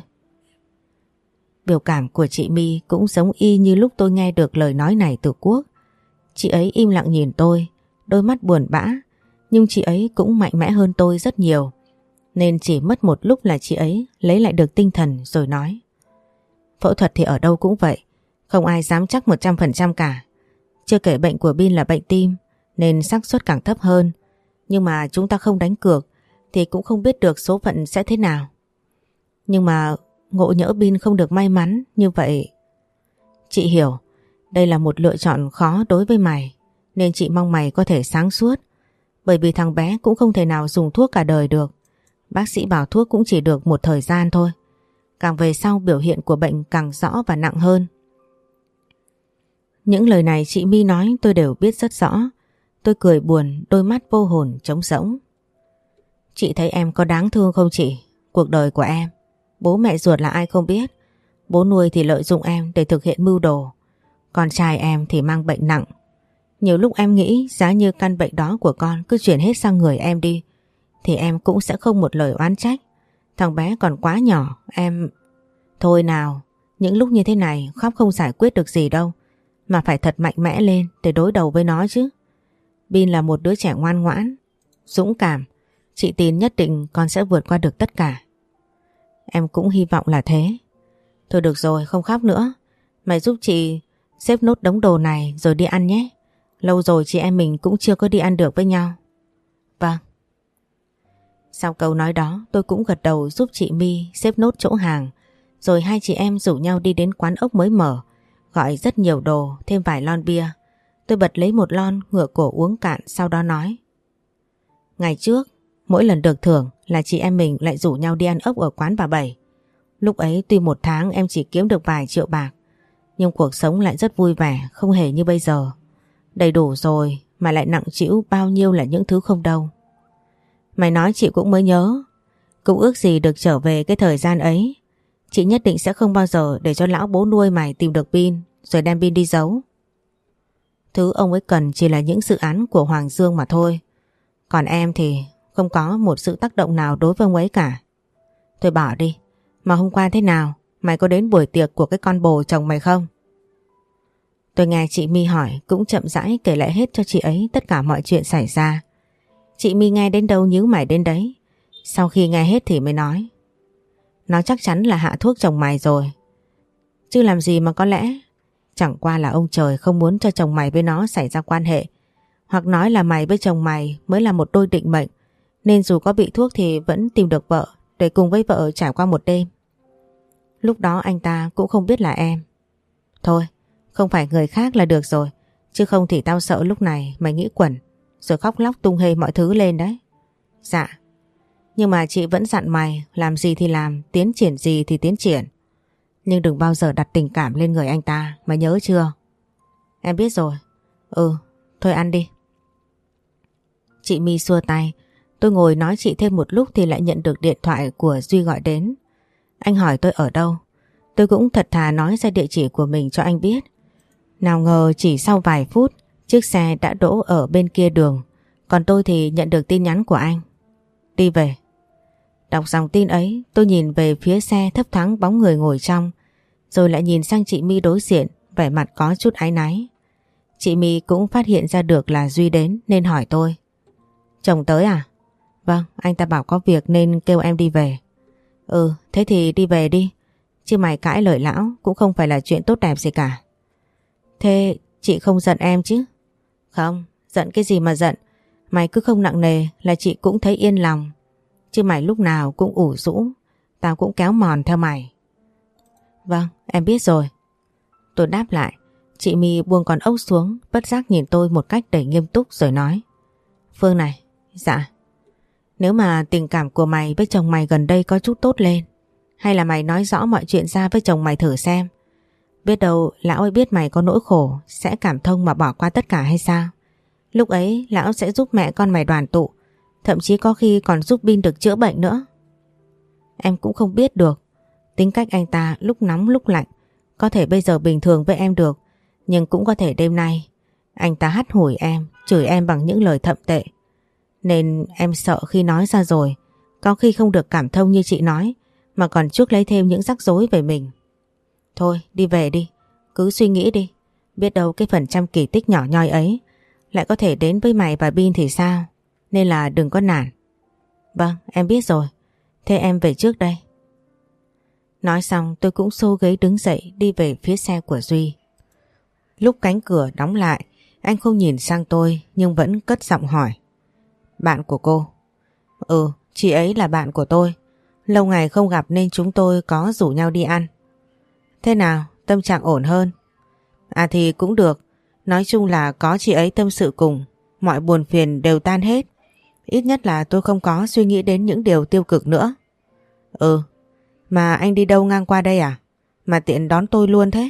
Biểu cảm của chị My cũng giống y như lúc tôi nghe được lời nói này từ Quốc. Chị ấy im lặng nhìn tôi, đôi mắt buồn bã. Nhưng chị ấy cũng mạnh mẽ hơn tôi rất nhiều. Nên chỉ mất một lúc là chị ấy lấy lại được tinh thần rồi nói. Phẫu thuật thì ở đâu cũng vậy. Không ai dám chắc 100% cả. Chưa kể bệnh của Bin là bệnh tim nên xác suất càng thấp hơn. Nhưng mà chúng ta không đánh cược thì cũng không biết được số phận sẽ thế nào. Nhưng mà ngộ nhỡ Bin không được may mắn như vậy. Chị hiểu, đây là một lựa chọn khó đối với mày. Nên chị mong mày có thể sáng suốt. Bởi vì thằng bé cũng không thể nào dùng thuốc cả đời được. Bác sĩ bảo thuốc cũng chỉ được một thời gian thôi. Càng về sau biểu hiện của bệnh càng rõ và nặng hơn. Những lời này chị My nói tôi đều biết rất rõ. Tôi cười buồn, đôi mắt vô hồn trống rỗng. Chị thấy em có đáng thương không chị? Cuộc đời của em, bố mẹ ruột là ai không biết. Bố nuôi thì lợi dụng em để thực hiện mưu đồ. Con trai em thì mang bệnh nặng. Nhiều lúc em nghĩ giá như căn bệnh đó của con cứ chuyển hết sang người em đi thì em cũng sẽ không một lời oán trách. Thằng bé còn quá nhỏ, em... Thôi nào, những lúc như thế này khóc không giải quyết được gì đâu. Mà phải thật mạnh mẽ lên để đối đầu với nó chứ. Bin là một đứa trẻ ngoan ngoãn, dũng cảm. Chị tin nhất định con sẽ vượt qua được tất cả. Em cũng hy vọng là thế. Thôi được rồi, không khóc nữa. Mày giúp chị xếp nốt đống đồ này rồi đi ăn nhé. Lâu rồi chị em mình cũng chưa có đi ăn được với nhau. Vâng. Sau câu nói đó tôi cũng gật đầu giúp chị My xếp nốt chỗ hàng. Rồi hai chị em rủ nhau đi đến quán ốc mới mở, gọi rất nhiều đồ, thêm vài lon bia. Tôi bật lấy một lon ngửa cổ uống cạn, sau đó nói: Ngày trước, mỗi lần được thưởng là chị em mình lại rủ nhau đi ăn ốc ở quán bà Bảy. Lúc ấy tuy một tháng em chỉ kiếm được vài triệu bạc, nhưng cuộc sống lại rất vui vẻ, không hề như bây giờ. Đầy đủ rồi mà lại nặng trĩu bao nhiêu là những thứ không đâu. Mày nói chị cũng mới nhớ, cũng ước gì được trở về cái thời gian ấy. Chị nhất định sẽ không bao giờ để cho lão bố nuôi mày tìm được Bin rồi đem Bin đi giấu. Thứ ông ấy cần chỉ là những dự án của Hoàng Dương mà thôi. Còn em thì không có một sự tác động nào đối với ông ấy cả. Thôi bỏ đi. Mà hôm qua thế nào? Mày có đến buổi tiệc của cái con bồ chồng mày không? Tôi nghe chị My hỏi cũng chậm rãi kể lại hết cho chị ấy tất cả mọi chuyện xảy ra. Chị My nghe đến đâu nhíu mày đến đấy. Sau khi nghe hết thì mới nói: Nó chắc chắn là hạ thuốc chồng mày rồi. Chứ làm gì mà có lẽ. Chẳng qua là ông trời không muốn cho chồng mày với nó xảy ra quan hệ. Hoặc nói là mày với chồng mày mới là một đôi định mệnh, nên dù có bị thuốc thì vẫn tìm được vợ để cùng với vợ trải qua một đêm. Lúc đó anh ta cũng không biết là em. Thôi, không phải người khác là được rồi. Chứ không thì tao sợ lúc này mày nghĩ quẩn rồi khóc lóc tung hê mọi thứ lên đấy. Dạ. Nhưng mà chị vẫn dặn mày làm gì thì làm, tiến triển gì thì tiến triển. Nhưng đừng bao giờ đặt tình cảm lên người anh ta, mày nhớ chưa? Em biết rồi. Thôi ăn đi. Chị My xua tay. Tôi ngồi nói chị thêm một lúc thì lại nhận được điện thoại của Duy gọi đến. Anh hỏi tôi ở đâu. Tôi cũng thật thà nói ra địa chỉ của mình cho anh biết. Nào ngờ chỉ sau vài phút, chiếc xe đã đỗ ở bên kia đường. Còn tôi thì nhận được tin nhắn của anh: Đi về. Đọc dòng tin ấy, tôi nhìn về phía xe thấp thoáng bóng người ngồi trong, rồi lại nhìn sang chị My đối diện, vẻ mặt có chút áy náy. Chị My cũng phát hiện ra được là Duy đến nên hỏi tôi: Chồng tới à? Vâng, anh ta bảo có việc nên kêu em đi về. Thế thì đi về đi. Chứ mày cãi lời lão cũng không phải là chuyện tốt đẹp gì cả. Thế chị không giận em chứ? Không, giận cái gì mà giận. Mày cứ không nặng nề là chị cũng thấy yên lòng. Chứ mày lúc nào cũng ủ rũ, tao cũng kéo mòn theo mày. Vâng, em biết rồi. Tôi đáp lại. Chị My buông con ốc xuống, bất giác nhìn tôi một cách đầy nghiêm túc rồi nói: Phương này. Dạ. Nếu mà tình cảm của mày với chồng mày gần đây có chút tốt lên, hay là mày nói rõ mọi chuyện ra với chồng mày thử xem. Biết đâu lão ấy biết mày có nỗi khổ, sẽ cảm thông mà bỏ qua tất cả hay sao? Lúc ấy lão sẽ giúp mẹ con mày đoàn tụ, thậm chí có khi còn giúp Bin được chữa bệnh nữa. Em cũng không biết được. Tính cách anh ta lúc nóng lúc lạnh. Có thể bây giờ bình thường với em được, nhưng cũng có thể đêm nay anh ta hắt hủi em, chửi em bằng những lời thậm tệ. Nên em sợ khi nói ra rồi, có khi không được cảm thông như chị nói, mà còn chuốc lấy thêm những rắc rối về mình. Thôi đi về đi. Cứ suy nghĩ đi. Biết đâu cái phần trăm kỳ tích nhỏ nhoi ấy lại có thể đến với mày và Bin thì sao? Nên là đừng có nản. Vâng, em biết rồi. Thế em về trước đây. Nói xong tôi cũng xô ghế đứng dậy đi về phía xe của Duy. Lúc cánh cửa đóng lại, anh không nhìn sang tôi nhưng vẫn cất giọng hỏi: Bạn của cô? Chị ấy là bạn của tôi. Lâu ngày không gặp nên chúng tôi có rủ nhau đi ăn. Thế nào, tâm trạng ổn hơn? À thì cũng được. Nói chung là có chị ấy tâm sự cùng, mọi buồn phiền đều tan hết. Ít nhất là tôi không có suy nghĩ đến những điều tiêu cực nữa. Mà anh đi đâu ngang qua đây à? Mà tiện đón tôi luôn thế?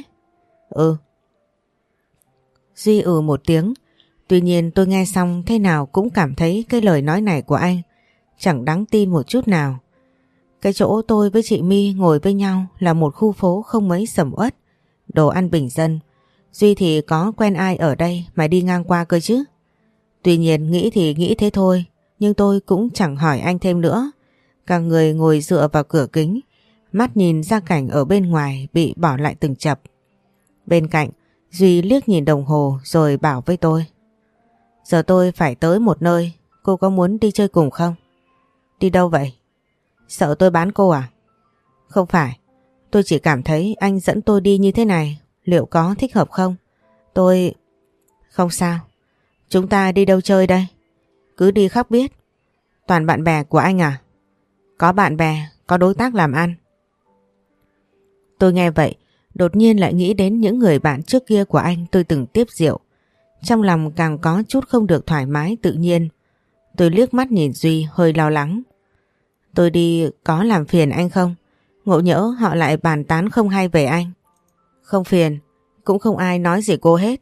Duy một tiếng. Tuy nhiên tôi nghe xong thế nào cũng cảm thấy cái lời nói này của anh chẳng đáng tin một chút nào. Cái chỗ tôi với chị My ngồi với nhau là một khu phố không mấy sầm uất, đồ ăn bình dân. Duy thì có quen ai ở đây mà đi ngang qua cơ chứ. Tuy nhiên nghĩ thì nghĩ thế thôi, nhưng tôi cũng chẳng hỏi anh thêm nữa. Cả người ngồi dựa vào cửa kính, mắt nhìn ra cảnh ở bên ngoài bị bỏ lại từng chập. Bên cạnh, Duy liếc nhìn đồng hồ rồi bảo với tôi. Giờ tôi phải tới một nơi, cô có muốn đi chơi cùng không? Đi đâu vậy? Sợ tôi bán cô à? Không phải, tôi chỉ cảm thấy anh dẫn tôi đi như thế này, liệu có thích hợp không? Tôi... Không sao, chúng ta đi đâu chơi đây? Cứ đi khắp biết. Toàn bạn bè của anh à? Có bạn bè, có đối tác làm ăn. Tôi nghe vậy, đột nhiên lại nghĩ đến những người bạn trước kia của anh tôi từng tiếp rượu. Trong lòng càng có chút không được thoải mái tự nhiên. Tôi liếc mắt nhìn Duy hơi lo lắng. Tôi đi có làm phiền anh không? Ngộ nhỡ họ lại bàn tán không hay về anh. Không phiền, cũng không ai nói gì cô hết.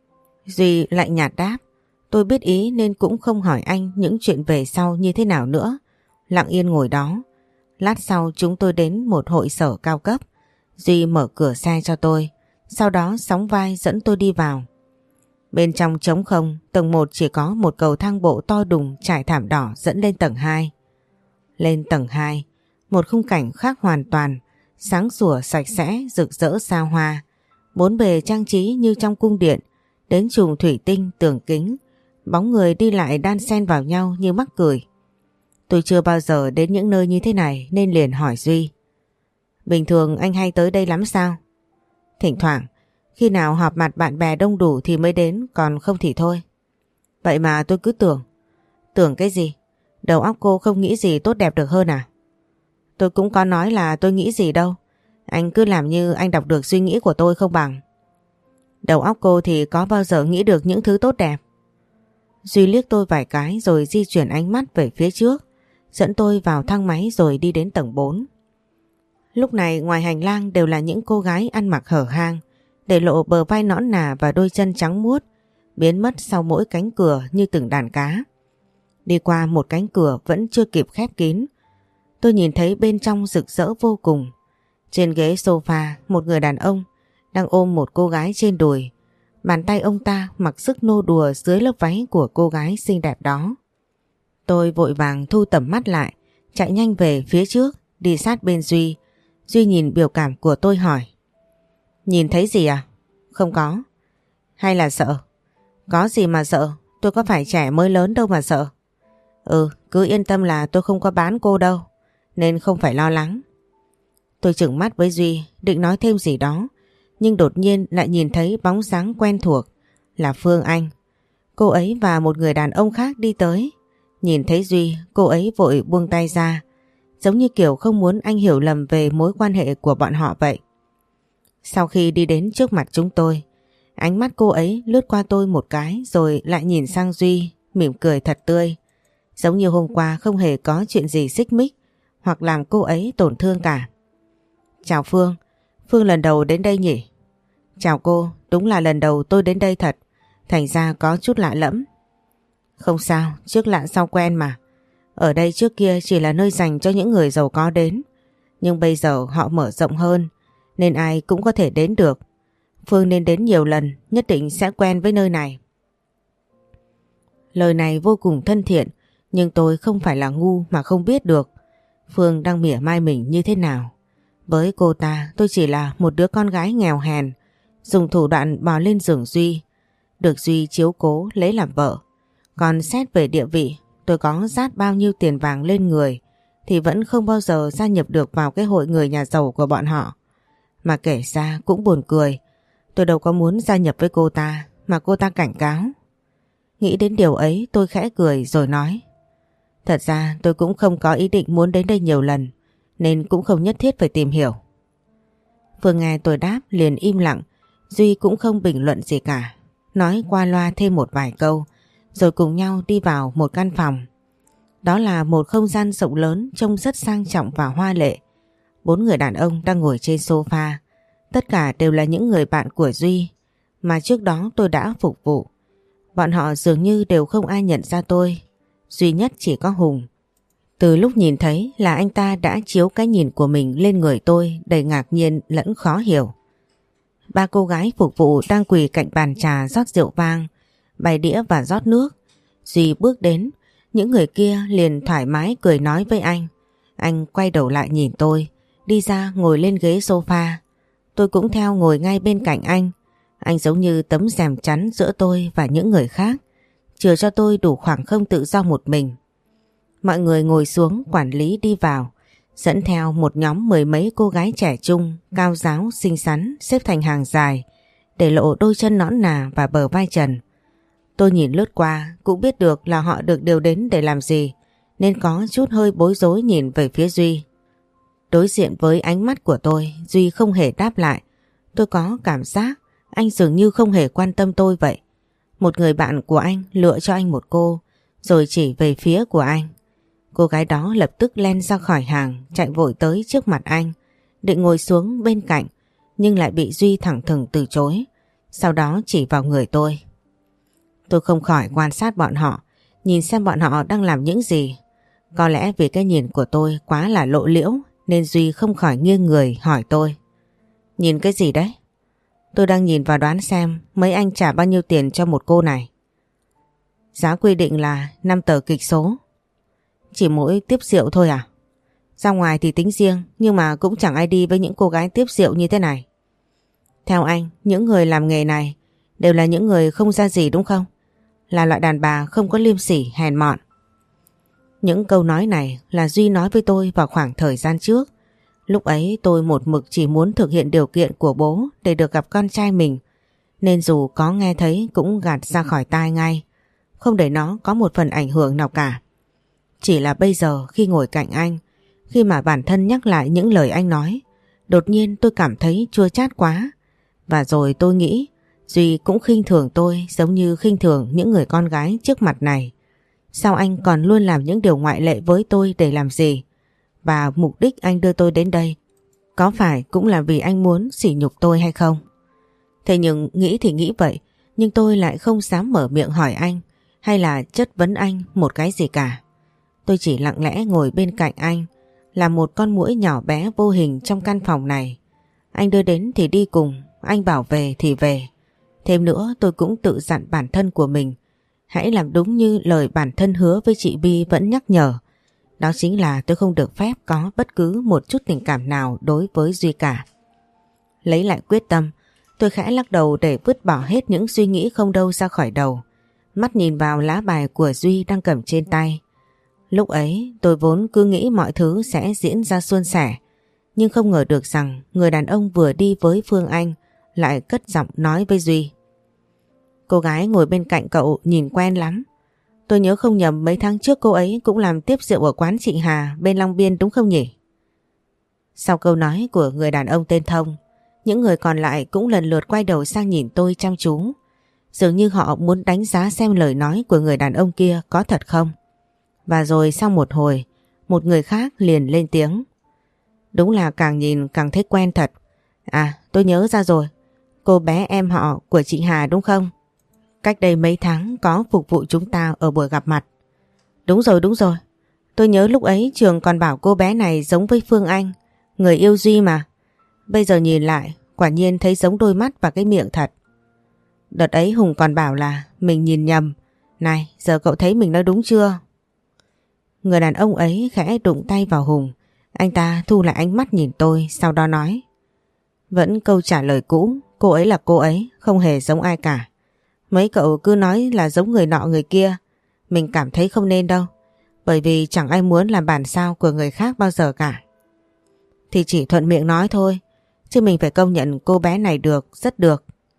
Duy lạnh nhạt đáp. Tôi biết ý nên cũng không hỏi anh những chuyện về sau như thế nào nữa. Lặng yên ngồi đó. Lát sau chúng tôi đến một hội sở cao cấp. Duy mở cửa xe cho tôi, sau đó sóng vai dẫn tôi đi vào. Bên trong trống không, tầng 1 chỉ có một cầu thang bộ to đùng trải thảm đỏ dẫn lên tầng 2. Lên tầng 2, một khung cảnh khác hoàn toàn, sáng sủa sạch sẽ, rực rỡ xa hoa. Bốn bề trang trí như trong cung điện, đến chùm thủy tinh, tường kính, bóng người đi lại đan xen vào nhau như mắc cười. Tôi chưa bao giờ đến những nơi như thế này nên liền hỏi Duy. Bình thường anh hay tới đây lắm sao? Thỉnh thoảng, khi nào họp mặt bạn bè đông đủ thì mới đến, còn không thì thôi. Vậy mà tôi cứ tưởng. Tưởng cái gì? Đầu óc cô không nghĩ gì tốt đẹp được hơn à? Tôi cũng có nói là tôi nghĩ gì đâu. Anh cứ làm như anh đọc được suy nghĩ của tôi không bằng. Đầu óc cô thì có bao giờ nghĩ được những thứ tốt đẹp? Duy liếc tôi vài cái rồi di chuyển ánh mắt về phía trước, dẫn tôi vào thang máy rồi đi đến tầng 4. Lúc này ngoài hành lang đều là những cô gái ăn mặc hở hang, để lộ bờ vai nõn nà và đôi chân trắng muốt, biến mất sau mỗi cánh cửa như từng đàn cá. Đi qua một cánh cửa vẫn chưa kịp khép kín, tôi nhìn thấy bên trong rực rỡ vô cùng. Trên ghế sofa, một người đàn ông đang ôm một cô gái trên đùi. Bàn tay ông ta mặc sức nô đùa dưới lớp váy của cô gái xinh đẹp đó. Tôi vội vàng thu tầm mắt lại, chạy nhanh về phía trước, đi sát bên Duy. Duy nhìn biểu cảm của tôi hỏi. Nhìn thấy gì à? Không có. Hay là sợ? Có gì mà sợ, tôi có phải trẻ mới lớn đâu mà sợ. Cứ yên tâm là tôi không có bán cô đâu, nên không phải lo lắng. Tôi trừng mắt với Duy, định nói thêm gì đó, nhưng đột nhiên lại nhìn thấy bóng dáng quen thuộc, là Phương Anh. Cô ấy và một người đàn ông khác đi tới. Nhìn thấy Duy, cô ấy vội buông tay ra, giống như kiểu không muốn anh hiểu lầm về mối quan hệ của bọn họ vậy. Sau khi đi đến trước mặt chúng tôi, ánh mắt cô ấy lướt qua tôi một cái rồi lại nhìn sang Duy, mỉm cười thật tươi. Giống như hôm qua không hề có chuyện gì xích mích hoặc làm cô ấy tổn thương cả. Chào Phương, Phương lần đầu đến đây nhỉ? Chào cô, đúng là lần đầu tôi đến đây thật, thành ra có chút lạ lẫm. Không sao, trước lạ sau quen mà. Ở đây trước kia chỉ là nơi dành cho những người giàu có đến, nhưng bây giờ họ mở rộng hơn, nên ai cũng có thể đến được. Phương nên đến nhiều lần, nhất định sẽ quen với nơi này. Lời này vô cùng thân thiện, nhưng tôi không phải là ngu mà không biết được Phương đang mỉa mai mình như thế nào. Với cô ta, tôi chỉ là một đứa con gái nghèo hèn, dùng thủ đoạn bò lên giường Duy, được Duy chiếu cố lấy làm vợ. Còn xét về địa vị, tôi có dát bao nhiêu tiền vàng lên người thì vẫn không bao giờ gia nhập được vào cái hội người nhà giàu của bọn họ. Mà kể ra cũng buồn cười, tôi đâu có muốn gia nhập với cô ta mà cô ta cảnh cáo. Nghĩ đến điều ấy tôi khẽ cười rồi nói. Thật ra tôi cũng không có ý định muốn đến đây nhiều lần, nên cũng không nhất thiết phải tìm hiểu. Phương nghe tôi đáp liền im lặng, Duy cũng không bình luận gì cả, nói qua loa thêm một vài câu, rồi cùng nhau đi vào một căn phòng. Đó là một không gian rộng lớn trông rất sang trọng và hoa lệ. 4 người đàn ông đang ngồi trên sofa, tất cả đều là những người bạn của Duy mà trước đó tôi đã phục vụ. Bọn họ dường như đều không ai nhận ra tôi, duy nhất chỉ có Hùng. Từ lúc nhìn thấy là anh ta đã chiếu cái nhìn của mình lên người tôi đầy ngạc nhiên lẫn khó hiểu. Ba cô gái phục vụ đang quỳ cạnh bàn trà rót rượu vang, bày đĩa và rót nước. Duy bước đến, những người kia liền thoải mái cười nói với anh. Anh quay đầu lại nhìn tôi, đi ra ngồi lên ghế sofa. Tôi cũng theo ngồi ngay bên cạnh anh. Anh giống như tấm rèm chắn giữa tôi và những người khác, chừa cho tôi đủ khoảng không tự do một mình. Mọi người ngồi xuống, quản lý đi vào, dẫn theo một nhóm mười mấy cô gái trẻ trung, cao ráo, xinh xắn, xếp thành hàng dài, để lộ đôi chân nõn nà và bờ vai trần. Tôi nhìn lướt qua, cũng biết được là họ được điều đến để làm gì, nên có chút hơi bối rối nhìn về phía Duy. Đối diện với ánh mắt của tôi, Duy không hề đáp lại. Tôi có cảm giác anh dường như không hề quan tâm tôi vậy. Một người bạn của anh lựa cho anh một cô, rồi chỉ về phía của anh. Cô gái đó lập tức len ra khỏi hàng, chạy vội tới trước mặt anh, định ngồi xuống bên cạnh, nhưng lại bị Duy thẳng thừng từ chối. Sau đó chỉ vào người tôi. Tôi không khỏi quan sát bọn họ, nhìn xem bọn họ đang làm những gì. Có lẽ vì cái nhìn của tôi quá là lộ liễu, nên Duy không khỏi nghiêng người hỏi tôi. Nhìn cái gì đấy? Tôi đang nhìn vào đoán xem mấy anh trả bao nhiêu tiền cho một cô này. Giá quy định là 5 tờ kịch số. Chỉ mỗi tiếp rượu thôi à? Ra ngoài thì tính riêng, nhưng mà cũng chẳng ai đi với những cô gái tiếp rượu như thế này. Theo anh, những người làm nghề này đều là những người không ra gì đúng không? Là loại đàn bà không có liêm sỉ, hèn mọn. Những câu nói này là Duy nói với tôi vào khoảng thời gian trước. Lúc ấy tôi một mực chỉ muốn thực hiện điều kiện của bố để được gặp con trai mình, nên dù có nghe thấy cũng gạt ra khỏi tai ngay, không để nó có một phần ảnh hưởng nào cả. Chỉ là bây giờ khi ngồi cạnh anh, khi mà bản thân nhắc lại những lời anh nói, đột nhiên tôi cảm thấy chua chát quá. Và rồi tôi nghĩ Duy cũng khinh thường tôi giống như khinh thường những người con gái trước mặt này. Sao anh còn luôn làm những điều ngoại lệ với tôi để làm gì? Và mục đích anh đưa tôi đến đây có phải cũng là vì anh muốn sỉ nhục tôi hay không? Thế nhưng nghĩ thì nghĩ vậy, nhưng tôi lại không dám mở miệng hỏi anh hay là chất vấn anh một cái gì cả. Tôi chỉ lặng lẽ ngồi bên cạnh anh, là một con muỗi nhỏ bé vô hình trong căn phòng này. Anh đưa đến thì đi cùng, anh bảo về thì về. Thêm nữa tôi cũng tự dặn bản thân của mình, hãy làm đúng như lời bản thân hứa với chị Bi vẫn nhắc nhở. Đó chính là tôi không được phép có bất cứ một chút tình cảm nào đối với Duy cả. Lấy lại quyết tâm, tôi khẽ lắc đầu để vứt bỏ hết những suy nghĩ không đâu ra khỏi đầu. Mắt nhìn vào lá bài của Duy đang cầm trên tay. Lúc ấy tôi vốn cứ nghĩ mọi thứ sẽ diễn ra suôn sẻ, nhưng không ngờ được rằng người đàn ông vừa đi với Phương Anh lại cất giọng nói với Duy. Cô gái ngồi bên cạnh cậu nhìn quen lắm. Tôi nhớ không nhầm mấy tháng trước cô ấy cũng làm tiếp rượu ở quán chị Hà bên Long Biên đúng không nhỉ? Sau câu nói của người đàn ông tên Thông, những người còn lại cũng lần lượt quay đầu sang nhìn tôi chăm chú. Dường như họ muốn đánh giá xem lời nói của người đàn ông kia có thật không. Và rồi sau một hồi, một người khác liền lên tiếng. Đúng là càng nhìn càng thấy quen thật. À, tôi nhớ ra rồi. Cô bé em họ của chị Hà đúng không? Cách đây mấy tháng có phục vụ chúng ta ở buổi gặp mặt. Đúng rồi. Tôi nhớ lúc ấy Trường còn bảo cô bé này giống với Phương Anh, người yêu Duy mà. Bây giờ nhìn lại, quả nhiên thấy giống đôi mắt và cái miệng thật. Đợt ấy Hùng còn bảo là mình nhìn nhầm. Này, giờ cậu thấy mình nói đúng chưa? Người đàn ông ấy khẽ đụng tay vào Hùng. Anh ta thu lại ánh mắt nhìn tôi, sau đó nói. Vẫn câu trả lời cũ, cô ấy là cô ấy, không hề giống ai cả. Mấy cậu cứ nói là giống người nọ người kia, mình cảm thấy không nên đâu. Bởi vì chẳng ai muốn làm bản sao của người khác bao giờ cả. Thì chỉ thuận miệng nói thôi, chứ mình phải công nhận cô bé này được, rất được.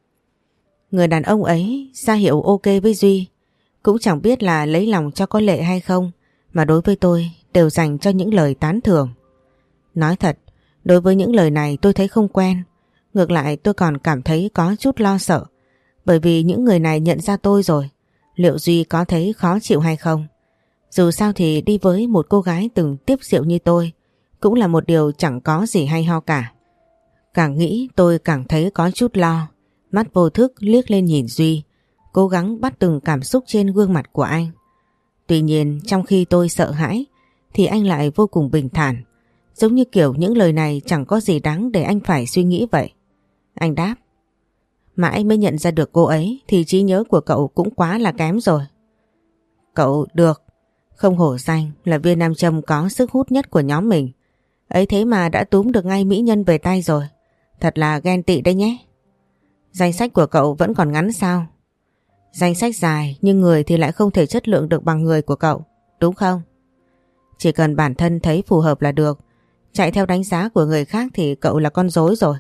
Người đàn ông ấy ra hiệu ok với Duy, cũng chẳng biết là lấy lòng cho có lệ hay không, mà đối với tôi đều dành cho những lời tán thưởng. Nói thật, đối với những lời này tôi thấy không quen. Ngược lại tôi còn cảm thấy có chút lo sợ. Bởi vì những người này nhận ra tôi rồi. Liệu Duy có thấy khó chịu hay không? Dù sao thì đi với một cô gái từng tiếp rượu như tôi cũng là một điều chẳng có gì hay ho cả. Càng nghĩ tôi càng thấy có chút lo. Mắt vô thức liếc lên nhìn Duy, cố gắng bắt từng cảm xúc trên gương mặt của anh. Tuy nhiên trong khi tôi sợ hãi thì anh lại vô cùng bình thản. Giống như kiểu những lời này chẳng có gì đáng để anh phải suy nghĩ vậy. Anh đáp. Mãi mới nhận ra được cô ấy thì trí nhớ của cậu cũng quá là kém rồi. Cậu được. Không hổ danh là viên nam châm có sức hút nhất của nhóm mình. Ấy thế mà đã túm được ngay mỹ nhân về tay rồi. Thật là ghen tị đấy nhé. Danh sách của cậu vẫn còn ngắn sao? Danh sách dài nhưng người thì lại không thể chất lượng được bằng người của cậu, đúng không? Chỉ cần bản thân thấy phù hợp là được. Chạy theo đánh giá của người khác thì cậu là con rối rồi.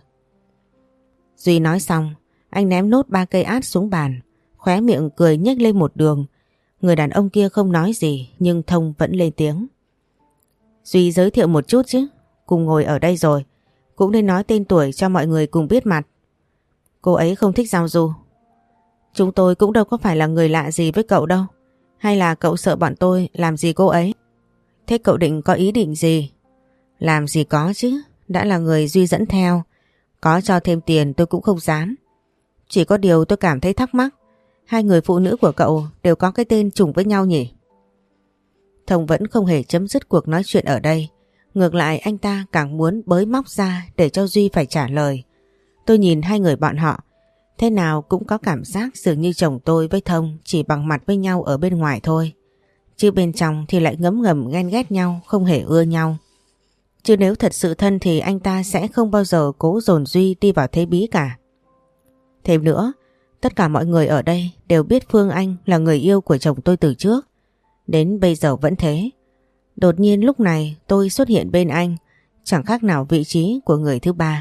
Duy nói xong, anh ném nốt 3 cây át xuống bàn, khóe miệng cười nhếch lên một đường. Người đàn ông kia không nói gì nhưng Thông vẫn lên tiếng. Duy giới thiệu một chút chứ, cùng ngồi ở đây rồi, cũng nên nói tên tuổi cho mọi người cùng biết mặt. Cô ấy không thích giao du. Chúng tôi cũng đâu có phải là người lạ gì với cậu đâu. Hay là cậu sợ bọn tôi làm gì cô ấy? Thế cậu định có ý định gì? Làm gì có chứ, đã là người Duy dẫn theo. Có cho thêm tiền tôi cũng không dám. Chỉ có điều tôi cảm thấy thắc mắc. Hai người phụ nữ của cậu đều có cái tên trùng với nhau nhỉ? Thông vẫn không hề chấm dứt cuộc nói chuyện ở đây. Ngược lại anh ta càng muốn bới móc ra để cho Duy phải trả lời. Tôi nhìn hai người bọn họ. Thế nào cũng có cảm giác dường như chồng tôi với Thông chỉ bằng mặt với nhau ở bên ngoài thôi. Chứ bên trong thì lại ngấm ngầm ghen ghét nhau, không hề ưa nhau. Chứ nếu thật sự thân thì anh ta sẽ không bao giờ cố dồn Duy đi vào thế bí cả. Thêm nữa, tất cả mọi người ở đây đều biết Phương Anh là người yêu của chồng tôi từ trước. Đến bây giờ vẫn thế. Đột nhiên lúc này tôi xuất hiện bên anh, chẳng khác nào vị trí của người thứ ba.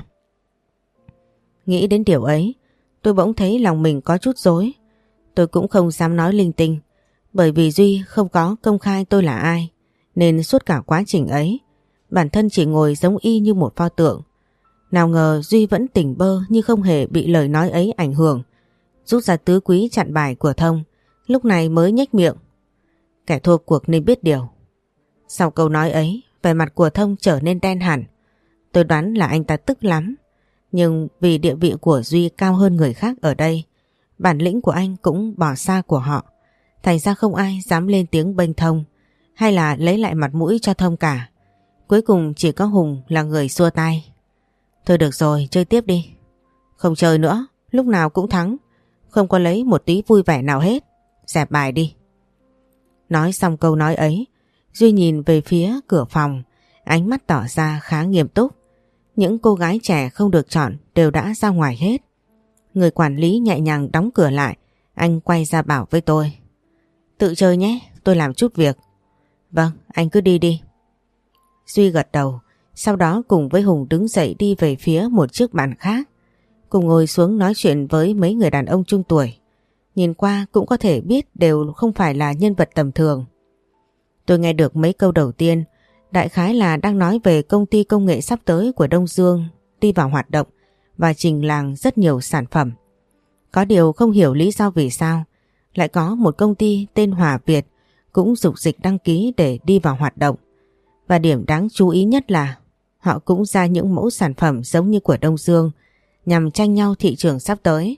Nghĩ đến điều ấy, tôi bỗng thấy lòng mình có chút rối. Tôi cũng không dám nói linh tinh, bởi vì Duy không có công khai tôi là ai, nên suốt cả quá trình ấy, bản thân chỉ ngồi giống y như một pho tượng. Nào ngờ Duy vẫn tỉnh bơ như không hề bị lời nói ấy ảnh hưởng. Rút ra tứ quý chặn bài của Thông, lúc này mới nhếch miệng. Kẻ thua cuộc nên biết điều. Sau câu nói ấy, vẻ mặt của Thông trở nên đen hẳn. Tôi đoán là anh ta tức lắm. Nhưng vì địa vị của Duy cao hơn người khác ở đây, bản lĩnh của anh cũng bỏ xa của họ. Thành ra không ai dám lên tiếng bênh Thông hay là lấy lại mặt mũi cho Thông cả. Cuối cùng chỉ có Hùng là người xua tay. Thôi được rồi, chơi tiếp đi. Không chơi nữa, lúc nào cũng thắng. Không có lấy một tí vui vẻ nào hết. Dẹp bài đi. Nói xong câu nói ấy, Duy nhìn về phía cửa phòng, ánh mắt tỏ ra khá nghiêm túc. Những cô gái trẻ không được chọn đều đã ra ngoài hết. Người quản lý nhẹ nhàng đóng cửa lại, anh quay ra bảo với tôi. Tự chơi nhé, tôi làm chút việc. Vâng, anh cứ đi đi. Duy gật đầu, sau đó cùng với Hùng đứng dậy đi về phía một chiếc bàn khác. Cùng ngồi xuống nói chuyện với mấy người đàn ông trung tuổi. Nhìn qua cũng có thể biết đều không phải là nhân vật tầm thường. Tôi nghe được mấy câu đầu tiên, đại khái là đang nói về công ty công nghệ sắp tới của Đông Dương đi vào hoạt động và trình làng rất nhiều sản phẩm. Có điều không hiểu lý do vì sao lại có một công ty tên Hòa Việt cũng dục dịch đăng ký để đi vào hoạt động. Và điểm đáng chú ý nhất là họ cũng ra những mẫu sản phẩm giống như của Đông Dương nhằm tranh nhau thị trường sắp tới.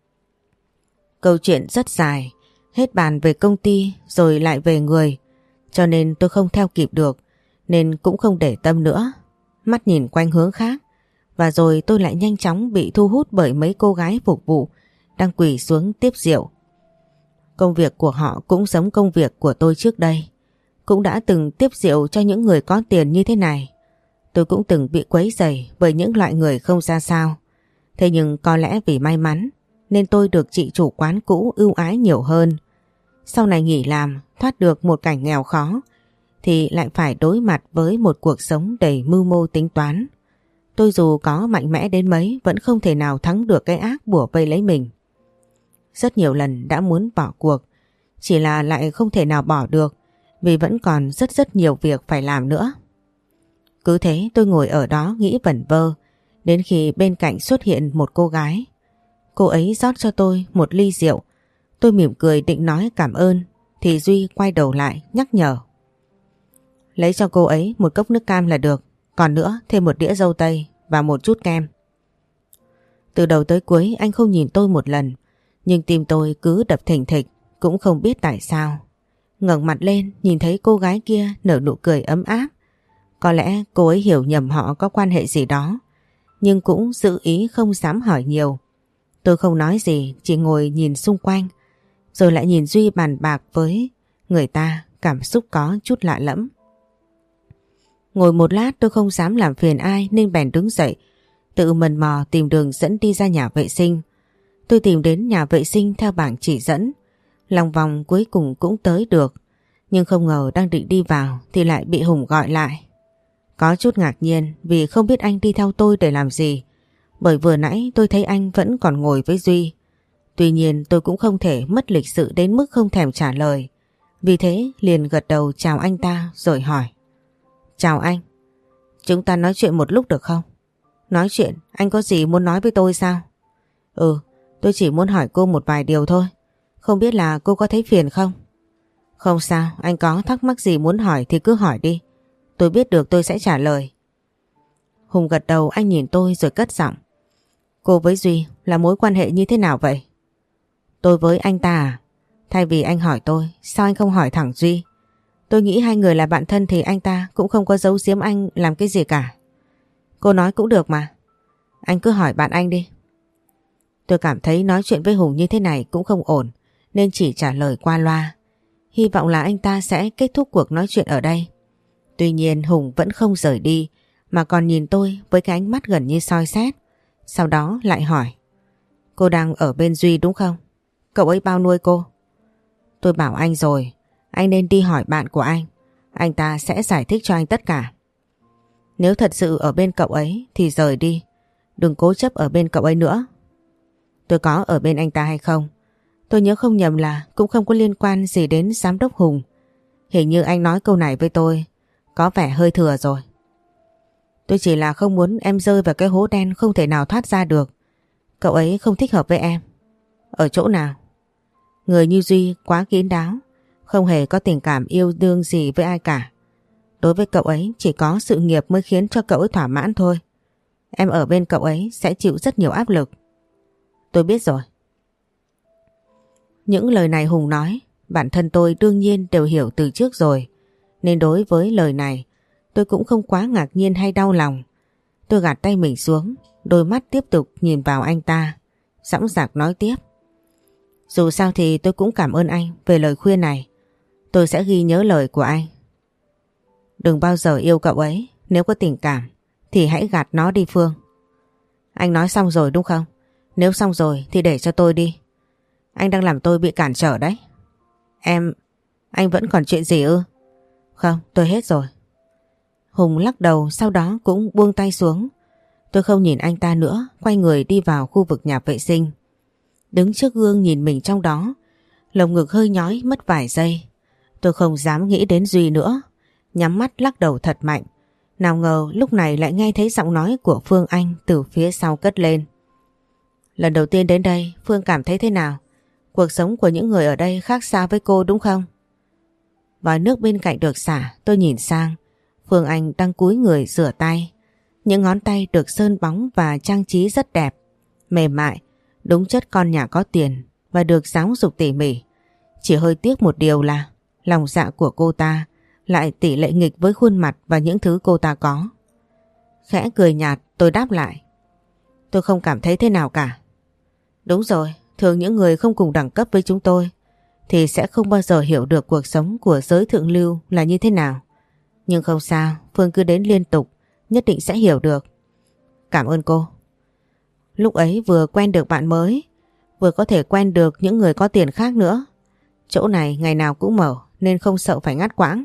Câu chuyện rất dài, hết bàn về công ty rồi lại về người, cho nên tôi không theo kịp được, nên cũng không để tâm nữa. Mắt nhìn quanh hướng khác, và rồi tôi lại nhanh chóng bị thu hút bởi mấy cô gái phục vụ đang quỳ xuống tiếp rượu. Công việc của họ cũng giống công việc của tôi trước đây, cũng đã từng tiếp rượu cho những người có tiền như thế này. Tôi cũng từng bị quấy rầy bởi những loại người không ra sao. Thế nhưng có lẽ vì may mắn nên tôi được chị chủ quán cũ ưu ái nhiều hơn. Sau này nghỉ làm, thoát được một cảnh nghèo khó thì lại phải đối mặt với một cuộc sống đầy mưu mô tính toán. Tôi dù có mạnh mẽ đến mấy vẫn không thể nào thắng được cái ác bủa vây lấy mình. Rất nhiều lần đã muốn bỏ cuộc, chỉ là lại không thể nào bỏ được vì vẫn còn rất nhiều việc phải làm nữa. Cứ thế tôi ngồi ở đó nghĩ vẩn vơ, đến khi bên cạnh xuất hiện một cô gái. Cô ấy rót cho tôi một ly rượu. Tôi mỉm cười định nói cảm ơn thì Duy quay đầu lại nhắc nhở. Lấy cho cô ấy một cốc nước cam là được, còn nữa thêm một đĩa dâu tây và một chút kem. Từ đầu tới cuối anh không nhìn tôi một lần, nhưng tim tôi cứ đập thình thịch, cũng không biết tại sao. Ngẩng mặt lên nhìn thấy cô gái kia nở nụ cười ấm áp. Có lẽ cô ấy hiểu nhầm họ có quan hệ gì đó, nhưng cũng giữ ý không dám hỏi nhiều. Tôi không nói gì, chỉ ngồi nhìn xung quanh, rồi lại nhìn Duy bàn bạc với người ta, cảm xúc có chút lạ lẫm. Ngồi một lát tôi không dám làm phiền ai nên bèn đứng dậy, tự mần mò tìm đường dẫn đi ra nhà vệ sinh. Tôi tìm đến nhà vệ sinh theo bảng chỉ dẫn, lòng vòng cuối cùng cũng tới được, nhưng không ngờ đang định đi vào thì lại bị Hùng gọi lại. Có chút ngạc nhiên vì không biết anh đi theo tôi để làm gì, bởi vừa nãy tôi thấy anh vẫn còn ngồi với Duy. Tuy nhiên tôi cũng không thể mất lịch sự đến mức không thèm trả lời, vì thế liền gật đầu chào anh ta rồi hỏi. Chào anh, chúng ta nói chuyện một lúc được không? Nói chuyện? Anh có gì muốn nói với tôi sao? Tôi chỉ muốn hỏi cô một vài điều thôi, không biết là cô có thấy phiền không? Không sao, anh có thắc mắc gì muốn hỏi thì cứ hỏi đi, tôi biết được tôi sẽ trả lời. Hùng gật đầu, anh nhìn tôi rồi cất giọng. Cô với Duy là mối quan hệ như thế nào vậy? Tôi với anh ta à? Thay vì anh hỏi tôi, sao anh không hỏi thẳng Duy? Tôi nghĩ hai người là bạn thân thì anh ta cũng không có giấu giếm anh làm cái gì cả. Cô nói cũng được mà. Anh cứ hỏi bạn anh đi. Tôi cảm thấy nói chuyện với Hùng như thế này cũng không ổn, nên chỉ trả lời qua loa. Hy vọng là anh ta sẽ kết thúc cuộc nói chuyện ở đây. Tuy nhiên Hùng vẫn không rời đi, mà còn nhìn tôi với cái ánh mắt gần như soi xét. Sau đó lại hỏi. Cô đang ở bên Duy đúng không? Cậu ấy bao nuôi cô? Tôi bảo anh rồi, anh nên đi hỏi bạn của anh ta sẽ giải thích cho anh tất cả. Nếu thật sự ở bên cậu ấy thì rời đi, đừng cố chấp ở bên cậu ấy nữa. Tôi có ở bên anh ta hay không? Tôi nhớ không nhầm là cũng không có liên quan gì đến giám đốc Hùng. Hình như anh nói câu này với tôi có vẻ hơi thừa rồi. Tôi chỉ là không muốn em rơi vào cái hố đen không thể nào thoát ra được. Cậu ấy không thích hợp với em. Ở chỗ nào? Người như Duy quá kín đáo, không hề có tình cảm yêu đương gì với ai cả. Đối với cậu ấy chỉ có sự nghiệp mới khiến cho cậu ấy thỏa mãn thôi. Em ở bên cậu ấy sẽ chịu rất nhiều áp lực. Tôi biết rồi. Những lời này Hùng nói, bản thân tôi đương nhiên đều hiểu từ trước rồi, nên đối với lời này tôi cũng không quá ngạc nhiên hay đau lòng. Tôi gạt tay mình xuống, đôi mắt tiếp tục nhìn vào anh ta, dõng dạc nói tiếp. Dù sao thì tôi cũng cảm ơn anh về lời khuyên này. Tôi sẽ ghi nhớ lời của anh. Đừng bao giờ yêu cậu ấy, nếu có tình cảm thì hãy gạt nó đi Phương. Anh nói xong rồi đúng không? Nếu xong rồi thì để cho tôi đi. Anh đang làm tôi bị cản trở đấy. Anh vẫn còn chuyện gì ư? Không, tôi hết rồi. Hùng lắc đầu, sau đó cũng buông tay xuống. Tôi không nhìn anh ta nữa, quay người đi vào khu vực nhà vệ sinh. Đứng trước gương nhìn mình trong đó, lồng ngực hơi nhói mất vài giây. Tôi không dám nghĩ đến Duy nữa, nhắm mắt lắc đầu thật mạnh. Nào ngờ lúc này lại nghe thấy giọng nói của Phương Anh từ phía sau cất lên. Lần đầu tiên đến đây, Phương cảm thấy thế nào? Cuộc sống của những người ở đây khác xa với cô đúng không? Vòi nước bên cạnh được xả, tôi nhìn sang. Phương Anh đang cúi người rửa tay. Những ngón tay được sơn bóng và trang trí rất đẹp, mềm mại, đúng chất con nhà có tiền và được giáo dục tỉ mỉ. Chỉ hơi tiếc một điều là lòng dạ của cô ta lại tỷ lệ nghịch với khuôn mặt và những thứ cô ta có. Khẽ cười nhạt, tôi đáp lại. Tôi không cảm thấy thế nào cả. Đúng rồi, thường những người không cùng đẳng cấp với chúng tôi thì sẽ không bao giờ hiểu được cuộc sống của giới thượng lưu là như thế nào. Nhưng không sao, Phương cứ đến liên tục, nhất định sẽ hiểu được. Cảm ơn cô. Lúc ấy vừa quen được bạn mới, vừa có thể quen được những người có tiền khác nữa. Chỗ này ngày nào cũng mở nên không sợ phải ngắt quãng.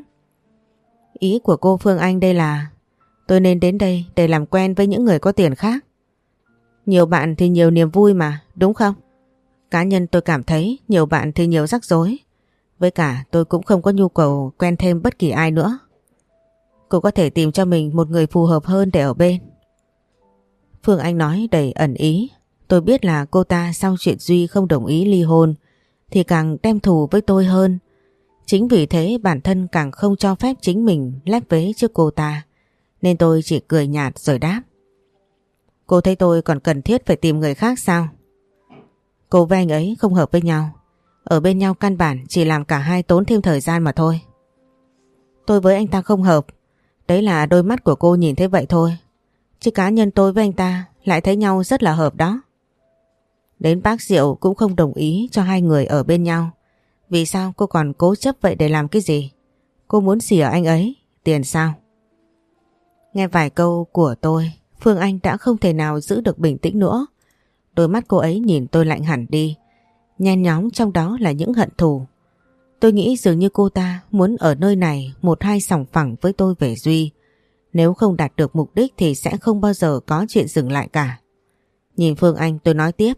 Ý của cô Phương Anh đây là tôi nên đến đây để làm quen với những người có tiền khác. Nhiều bạn thì nhiều niềm vui mà, đúng không? Cá nhân tôi cảm thấy nhiều bạn thì nhiều rắc rối. Với cả tôi cũng không có nhu cầu quen thêm bất kỳ ai nữa. Cô có thể tìm cho mình một người phù hợp hơn để ở bên. Phương Anh nói đầy ẩn ý. Tôi biết là cô ta sau chuyện Duy không đồng ý ly hôn thì càng đem thù với tôi hơn. Chính vì thế bản thân càng không cho phép chính mình lép vế trước cô ta. Nên tôi chỉ cười nhạt rồi đáp. Cô thấy tôi còn cần thiết phải tìm người khác sao? Cô với anh ấy không hợp với nhau. Ở bên nhau căn bản chỉ làm cả hai tốn thêm thời gian mà thôi. Tôi với anh ta không hợp. Đấy là đôi mắt của cô nhìn thấy vậy thôi. Chứ cá nhân tôi với anh ta lại thấy nhau rất là hợp đó. Đến bác Diệu cũng không đồng ý cho hai người ở bên nhau. Vì sao cô còn cố chấp vậy để làm cái gì? Cô muốn gì ở anh ấy? Tiền sao? Nghe vài câu của tôi, Phương Anh đã không thể nào giữ được bình tĩnh nữa. Đôi mắt cô ấy nhìn tôi lạnh hẳn đi. Nhen nhóm trong đó là những hận thù. Tôi nghĩ dường như cô ta muốn ở nơi này một hai sòng phẳng với tôi về Duy. Nếu không đạt được mục đích thì sẽ không bao giờ có chuyện dừng lại cả. Nhìn Phương Anh tôi nói tiếp.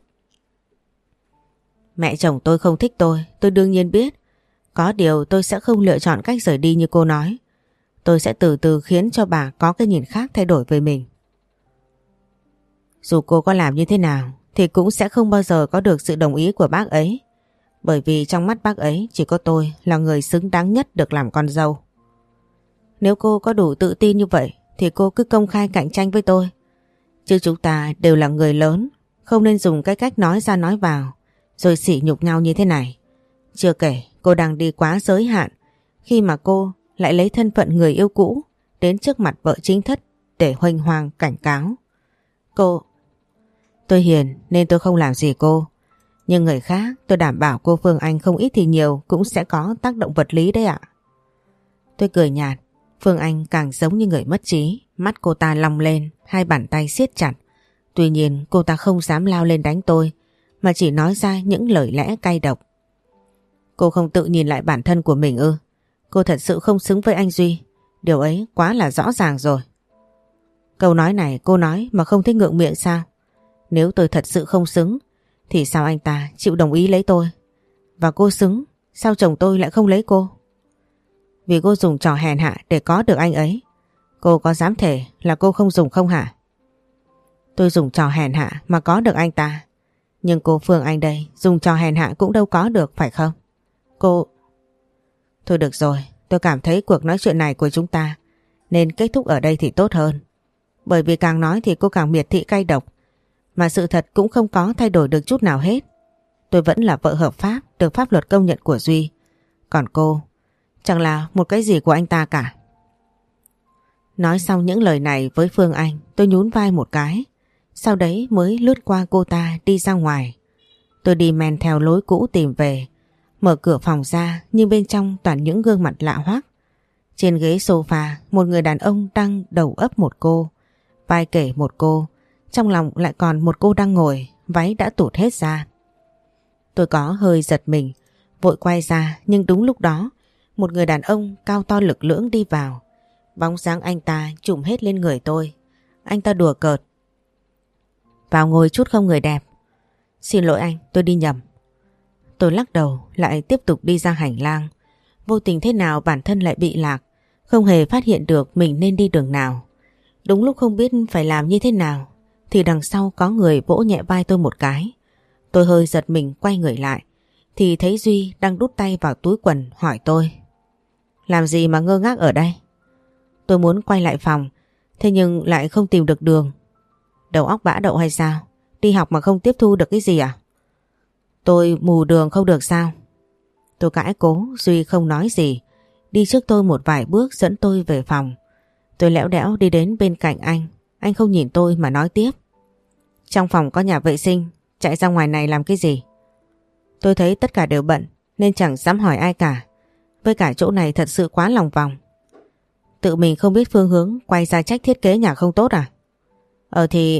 Mẹ chồng tôi không thích tôi đương nhiên biết. Có điều tôi sẽ không lựa chọn cách rời đi như cô nói. Tôi sẽ từ từ khiến cho bà có cái nhìn khác thay đổi về mình. Dù cô có làm như thế nào thì cũng sẽ không bao giờ có được sự đồng ý của bác ấy. Bởi vì trong mắt bác ấy chỉ có tôi là người xứng đáng nhất được làm con dâu. Nếu cô có đủ tự tin như vậy thì cô cứ công khai cạnh tranh với tôi. Chứ chúng ta đều là người lớn, không nên dùng cái cách nói ra nói vào rồi sỉ nhục nhau như thế này. Chưa kể cô đang đi quá giới hạn khi mà cô lại lấy thân phận người yêu cũ đến trước mặt vợ chính thất để huênh hoang cảnh cáo. Tôi hiền nên tôi không làm gì cô. Nhưng người khác tôi đảm bảo cô Phương Anh không ít thì nhiều cũng sẽ có tác động vật lý đấy ạ. Tôi cười nhạt. Phương Anh càng giống như người mất trí. Mắt cô ta long lên, hai bàn tay siết chặt. Tuy nhiên cô ta không dám lao lên đánh tôi mà chỉ nói ra những lời lẽ cay độc. Cô không tự nhìn lại bản thân của mình ư? Cô thật sự không xứng với anh Duy. Điều ấy quá là rõ ràng rồi. Câu nói này cô nói mà không thích ngượng miệng sao? Nếu tôi thật sự không xứng thì sao anh ta chịu đồng ý lấy tôi? Và cô xứng, sao chồng tôi lại không lấy cô? Vì cô dùng trò hèn hạ để có được anh ấy. Cô có dám thể là cô không dùng không hả? Tôi dùng trò hèn hạ mà có được anh ta. Nhưng cô Phương Anh đây dùng trò hèn hạ cũng đâu có được phải không? Cô... Thôi được rồi, tôi cảm thấy cuộc nói chuyện này của chúng ta nên kết thúc ở đây thì tốt hơn. Bởi vì càng nói thì cô càng miệt thị cay độc. Mà sự thật cũng không có thay đổi được chút nào hết. Tôi vẫn là vợ hợp pháp được pháp luật công nhận của Duy. Còn cô chẳng là một cái gì của anh ta cả. Nói xong những lời này với Phương Anh, tôi nhún vai một cái. Sau đấy mới lướt qua cô ta đi ra ngoài. Tôi đi men theo lối cũ tìm về. Mở cửa phòng ra nhưng bên trong toàn những gương mặt lạ hoắc. Trên ghế sofa một người đàn ông đang đầu ấp một cô, vai kể một cô. Trong lòng lại còn một cô đang ngồi, váy đã tụt hết ra. Tôi có hơi giật mình, vội quay ra nhưng đúng lúc đó một người đàn ông cao to lực lưỡng đi vào. Bóng dáng anh ta trùm hết lên người tôi. Anh ta đùa cợt. Vào ngồi chút không người đẹp. Xin lỗi anh, tôi đi nhầm. Tôi lắc đầu lại tiếp tục đi ra hành lang. Vô tình thế nào bản thân lại bị lạc, không hề phát hiện được mình nên đi đường nào. Đúng lúc không biết phải làm như thế nào thì đằng sau có người vỗ nhẹ vai tôi một cái. Tôi hơi giật mình quay người lại thì thấy Duy đang đút tay vào túi quần hỏi tôi. Làm gì mà ngơ ngác ở đây? Tôi muốn quay lại phòng, thế nhưng lại không tìm được đường. Đầu óc bã đậu hay sao? Đi học mà không tiếp thu được cái gì à? Tôi mù đường không được sao? Tôi cãi cố, Duy không nói gì. Đi trước tôi một vài bước dẫn tôi về phòng. Tôi lẽo đẽo đi đến bên cạnh anh. Anh không nhìn tôi mà nói tiếp. Trong phòng có nhà vệ sinh, chạy ra ngoài này làm cái gì? Tôi thấy tất cả đều bận nên chẳng dám hỏi ai cả. Với cả chỗ này thật sự quá lòng vòng. Tự mình không biết phương hướng, quay ra trách thiết kế nhà không tốt à? Thì...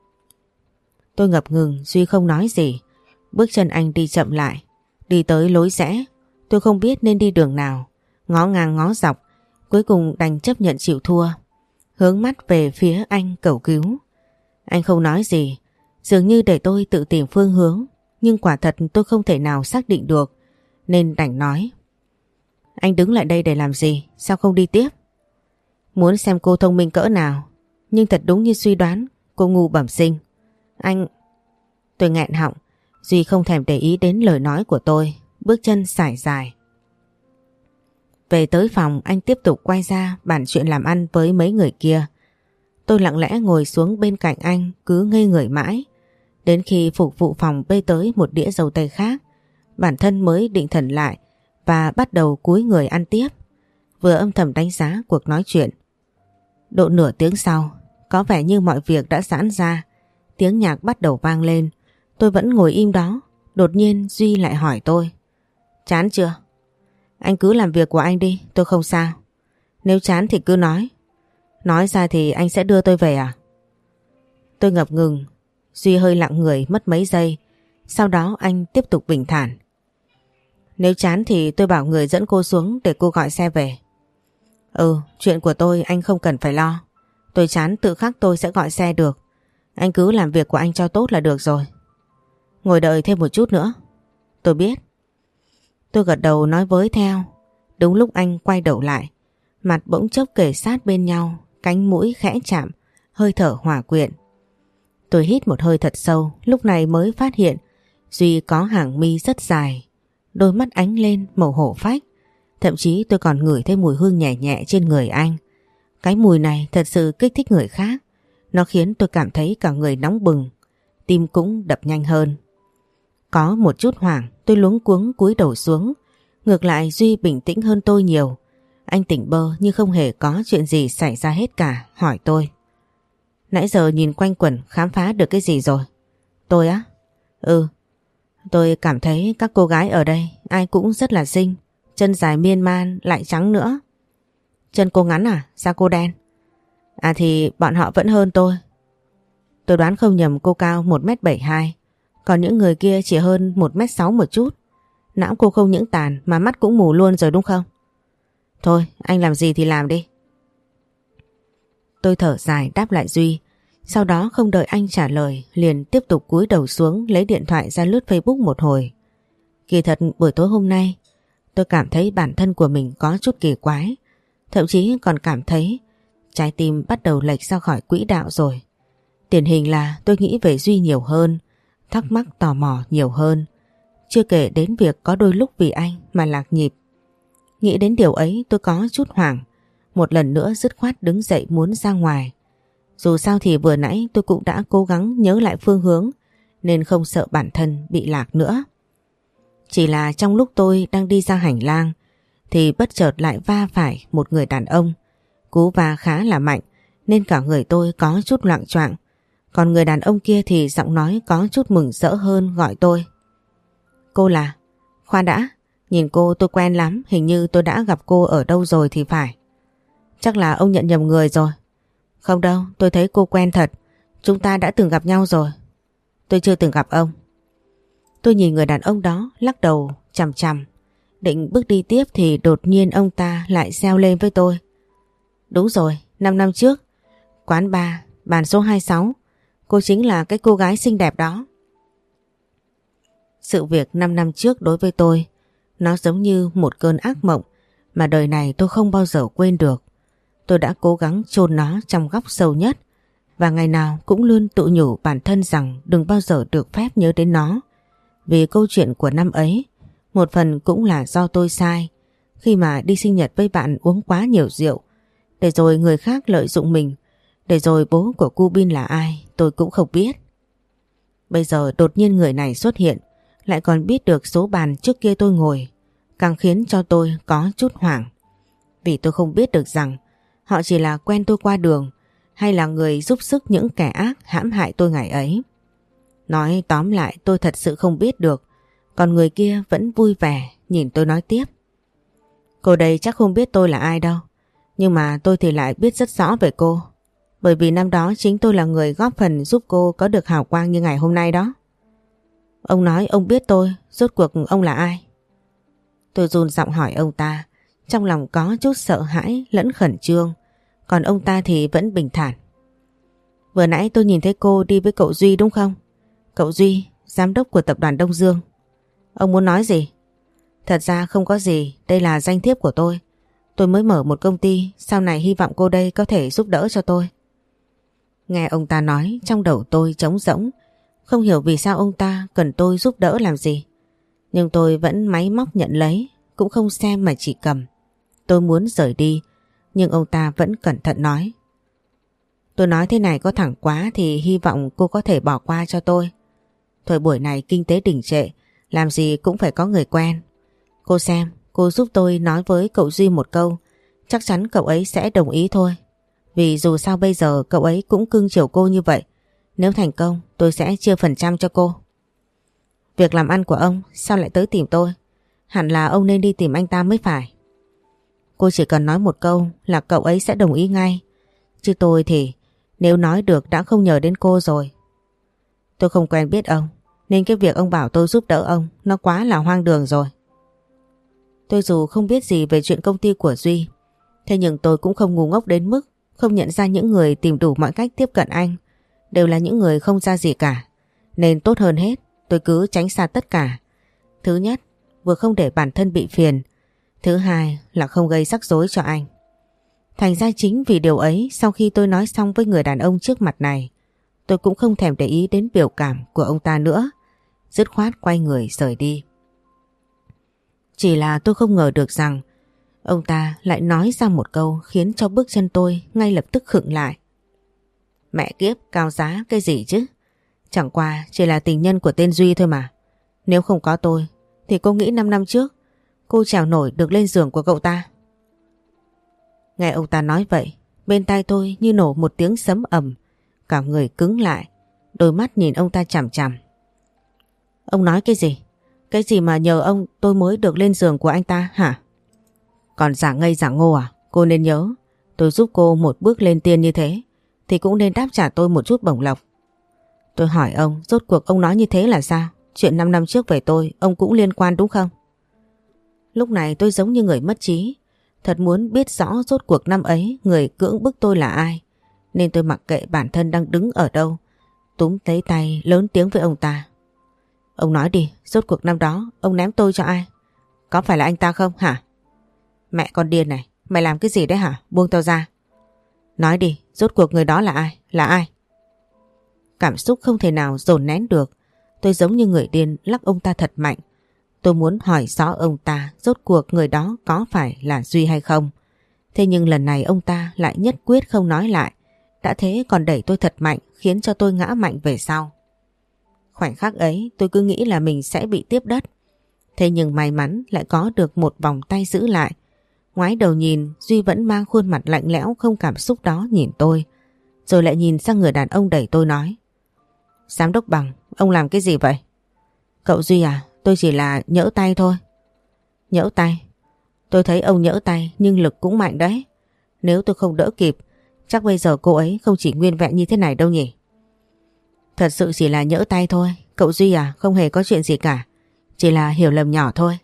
Tôi ngập ngừng, Duy không nói gì. Bước chân anh đi chậm lại. Đi tới lối rẽ. Tôi không biết nên đi đường nào. Ngó ngang ngó dọc. Cuối cùng đành chấp nhận chịu thua. Hướng mắt về phía anh cầu cứu. Anh không nói gì. Dường như để tôi tự tìm phương hướng. Nhưng quả thật tôi không thể nào xác định được. Nên đành nói. Anh đứng lại đây để làm gì? Sao không đi tiếp? Muốn xem cô thông minh cỡ nào. Nhưng thật đúng như suy đoán, cô ngu bẩm sinh. Anh... Tôi nghẹn họng. Duy không thèm để ý đến lời nói của tôi. Bước chân sải dài. Về tới phòng anh tiếp tục quay ra bàn chuyện làm ăn với mấy người kia. Tôi lặng lẽ ngồi xuống bên cạnh anh cứ ngây người mãi. Đến khi phục vụ phòng bê tới một đĩa dâu tây khác. Bản thân mới định thần lại và bắt đầu cúi người ăn tiếp, vừa âm thầm đánh giá cuộc nói chuyện. Độ nửa tiếng sau, có vẻ như mọi việc đã giãn ra, tiếng nhạc bắt đầu vang lên. Tôi vẫn ngồi im đó, đột nhiên Duy lại hỏi tôi. Chán chưa? Anh cứ làm việc của anh đi, tôi không sao. Nếu chán thì cứ nói. Nói ra thì anh sẽ đưa tôi về à? Tôi ngập ngừng. Duy hơi lặng người mất mấy giây. Sau đó anh tiếp tục bình thản. Nếu chán thì tôi bảo người dẫn cô xuống để cô gọi xe về. Chuyện của tôi anh không cần phải lo. Tôi chán tự khắc tôi sẽ gọi xe được. Anh cứ làm việc của anh cho tốt là được rồi. Ngồi đợi thêm một chút nữa. Tôi biết. Tôi gật đầu nói với theo. Đúng lúc anh quay đầu lại, mặt bỗng chốc kề sát bên nhau, cánh mũi khẽ chạm, hơi thở hòa quyện. Tôi hít một hơi thật sâu, lúc này mới phát hiện Duy có hàng mi rất dài, đôi mắt ánh lên màu hổ phách. Thậm chí tôi còn ngửi thấy mùi hương nhẹ nhẹ trên người anh. Cái mùi này thật sự kích thích người khác. Nó khiến tôi cảm thấy cả người nóng bừng, tim cũng đập nhanh hơn. Có một chút hoảng, tôi luống cuống cúi đầu xuống. Ngược lại Duy bình tĩnh hơn tôi nhiều. Anh tỉnh bơ như không hề có chuyện gì xảy ra hết cả, hỏi tôi. Nãy giờ nhìn quanh quẩn khám phá được cái gì rồi? Tôi á? Tôi cảm thấy các cô gái ở đây ai cũng rất là xinh. Chân dài miên man lại trắng nữa. Chân cô ngắn à? Sao cô đen? À thì bọn họ vẫn hơn tôi. Tôi đoán không nhầm cô cao 1m72, còn những người kia chỉ hơn 1m6 một chút. Não cô không những tàn mà mắt cũng mù luôn rồi đúng không? Thôi anh làm gì thì làm đi. Tôi thở dài đáp lại Duy. Sau đó không đợi anh trả lời, liền tiếp tục cúi đầu xuống lấy điện thoại ra lướt Facebook một hồi. Kỳ thật buổi tối hôm nay tôi cảm thấy bản thân của mình có chút kỳ quái. Thậm chí còn cảm thấy trái tim bắt đầu lệch ra khỏi quỹ đạo rồi. Điển hình là tôi nghĩ về Duy nhiều hơn, thắc mắc tò mò nhiều hơn. Chưa kể đến việc có đôi lúc vì anh mà lạc nhịp. Nghĩ đến điều ấy tôi có chút hoảng. Một lần nữa dứt khoát đứng dậy muốn ra ngoài. Dù sao thì vừa nãy tôi cũng đã cố gắng nhớ lại phương hướng, nên không sợ bản thân bị lạc nữa. Chỉ là trong lúc tôi đang đi ra hành lang thì bất chợt lại va phải một người đàn ông. Cú va khá là mạnh nên cả người tôi có chút loạng choạng. Còn người đàn ông kia thì giọng nói có chút mừng rỡ hơn, gọi tôi. Cô là? Khoan đã, nhìn cô tôi quen lắm, hình như tôi đã gặp cô ở đâu rồi thì phải. Chắc là ông nhận nhầm người rồi. Không đâu, tôi thấy cô quen thật. Chúng ta đã từng gặp nhau rồi. Tôi chưa từng gặp ông. Tôi nhìn người đàn ông đó lắc đầu chằm chằm. Định bước đi tiếp thì đột nhiên ông ta lại reo lên với tôi. Đúng rồi, 5 năm trước, quán bar, bàn số 26, cô chính là cái cô gái xinh đẹp đó. Sự việc 5 năm trước đối với tôi, nó giống như một cơn ác mộng mà đời này tôi không bao giờ quên được. Tôi đã cố gắng chôn nó trong góc sâu nhất và ngày nào cũng luôn tự nhủ bản thân rằng đừng bao giờ được phép nhớ đến nó. Vì câu chuyện của năm ấy, một phần cũng là do tôi sai khi mà đi sinh nhật với bạn uống quá nhiều rượu, để rồi người khác lợi dụng mình, để rồi bố của cu Bin là ai tôi cũng không biết. Bây giờ đột nhiên người này xuất hiện, lại còn biết được số bàn trước kia tôi ngồi, càng khiến cho tôi có chút hoảng. Vì tôi không biết được rằng họ chỉ là quen tôi qua đường hay là người giúp sức những kẻ ác hãm hại tôi ngày ấy. Nói tóm lại tôi thật sự không biết được. Còn người kia vẫn vui vẻ nhìn tôi nói tiếp. Cô đây chắc không biết tôi là ai đâu, nhưng mà tôi thì lại biết rất rõ về cô. Bởi vì năm đó chính tôi là người góp phần giúp cô có được hào quang như ngày hôm nay đó. Ông nói ông biết tôi, rốt cuộc ông là ai? Tôi run giọng hỏi ông ta, trong lòng có chút sợ hãi lẫn khẩn trương. Còn ông ta thì vẫn bình thản. Vừa nãy tôi nhìn thấy cô đi với cậu Duy đúng không? Cậu Duy, giám đốc của tập đoàn Đông Dương. Ông muốn nói gì? Thật ra không có gì, đây là danh thiếp của tôi. Tôi mới mở một công ty, sau này hy vọng cô đây có thể giúp đỡ cho tôi. Nghe ông ta nói, trong đầu tôi trống rỗng. Không hiểu vì sao ông ta cần tôi giúp đỡ làm gì. Nhưng tôi vẫn máy móc nhận lấy, cũng không xem mà chỉ cầm. Tôi muốn rời đi, nhưng ông ta vẫn cẩn thận nói. Tôi nói thế này có thẳng quá thì hy vọng cô có thể bỏ qua cho tôi. Thời buổi này kinh tế đình trệ, Làm gì cũng phải có người quen. Cô xem, cô giúp tôi nói với cậu Duy một câu, chắc chắn cậu ấy sẽ đồng ý thôi. Vì dù sao bây giờ cậu ấy cũng cưng chiều cô như vậy. Nếu thành công tôi sẽ chia phần trăm cho cô. Việc làm ăn của ông sao lại tới tìm tôi? Hẳn là ông nên đi tìm anh ta mới phải. Cô chỉ cần nói một câu là cậu ấy sẽ đồng ý ngay. Chứ tôi thì nếu nói được đã không nhờ đến cô rồi. Tôi không quen biết ông, nên cái việc ông bảo tôi giúp đỡ ông nó quá là hoang đường rồi. Tôi dù không biết gì về chuyện công ty của Duy, thế nhưng tôi cũng không ngu ngốc đến mức không nhận ra những người tìm đủ mọi cách tiếp cận anh đều là những người không ra gì cả. Nên tốt hơn hết tôi cứ tránh xa tất cả. Thứ nhất, vừa không để bản thân bị phiền. Thứ hai là không gây rắc rối cho anh. Thành ra chính vì điều ấy, sau khi tôi nói xong với người đàn ông trước mặt này, tôi cũng không thèm để ý đến biểu cảm của ông ta nữa. Dứt khoát quay người rời đi. Chỉ là tôi không ngờ được rằng ông ta lại nói ra một câu khiến cho bước chân tôi ngay lập tức khựng lại. Mẹ kiếp, cao giá cái gì chứ? Chẳng qua chỉ là tình nhân của tên Duy thôi mà. Nếu không có tôi thì cô nghĩ 5 năm trước cô trèo nổi được lên giường của cậu ta. Nghe ông ta nói vậy, bên tai tôi như nổ một tiếng sấm ầm, cả người cứng lại, đôi mắt nhìn ông ta chằm chằm. Ông nói cái gì? Cái gì mà nhờ ông tôi mới được lên giường của anh ta hả? Còn giả ngây giả ngô à? Cô nên nhớ, tôi giúp cô một bước lên tiên như thế thì cũng nên đáp trả tôi một chút bổng lộc. Tôi hỏi ông, rốt cuộc ông nói như thế là sao? Chuyện 5 năm trước về tôi, ông cũng liên quan đúng không? Lúc này tôi giống như người mất trí. Thật muốn biết rõ rốt cuộc năm ấy người cưỡng bức tôi là ai. Nên tôi mặc kệ bản thân đang đứng ở đâu, túm lấy tay lớn tiếng với ông ta. Ông nói đi, rốt cuộc năm đó ông ném tôi cho ai? Có phải là anh ta không hả? Mẹ con điên này, mày làm cái gì đấy hả? Buông tao ra. Nói đi, rốt cuộc người đó là ai? Là ai? Cảm xúc không thể nào dồn nén được. Tôi giống như người điên lắc ông ta thật mạnh. Tôi muốn hỏi rõ ông ta rốt cuộc người đó có phải là Duy hay không. Thế nhưng lần này ông ta lại nhất quyết không nói lại. Đã thế còn đẩy tôi thật mạnh khiến cho tôi ngã mạnh về sau. Khoảnh khắc ấy tôi cứ nghĩ là mình sẽ bị tiếp đất. Thế nhưng may mắn lại có được một vòng tay giữ lại. Ngoái đầu nhìn, Duy vẫn mang khuôn mặt lạnh lẽo không cảm xúc đó nhìn tôi. Rồi lại nhìn sang người đàn ông đẩy tôi nói. Giám đốc Bằng, ông làm cái gì vậy? Cậu Duy à, tôi chỉ là nhỡ tay thôi. Nhỡ tay? Tôi thấy ông nhỡ tay nhưng lực cũng mạnh đấy. Nếu tôi không đỡ kịp, chắc bây giờ cô ấy không chỉ nguyên vẹn như thế này đâu nhỉ? Thật sự chỉ là nhỡ tay thôi. Cậu Duy à, không hề có chuyện gì cả. Chỉ là hiểu lầm nhỏ thôi.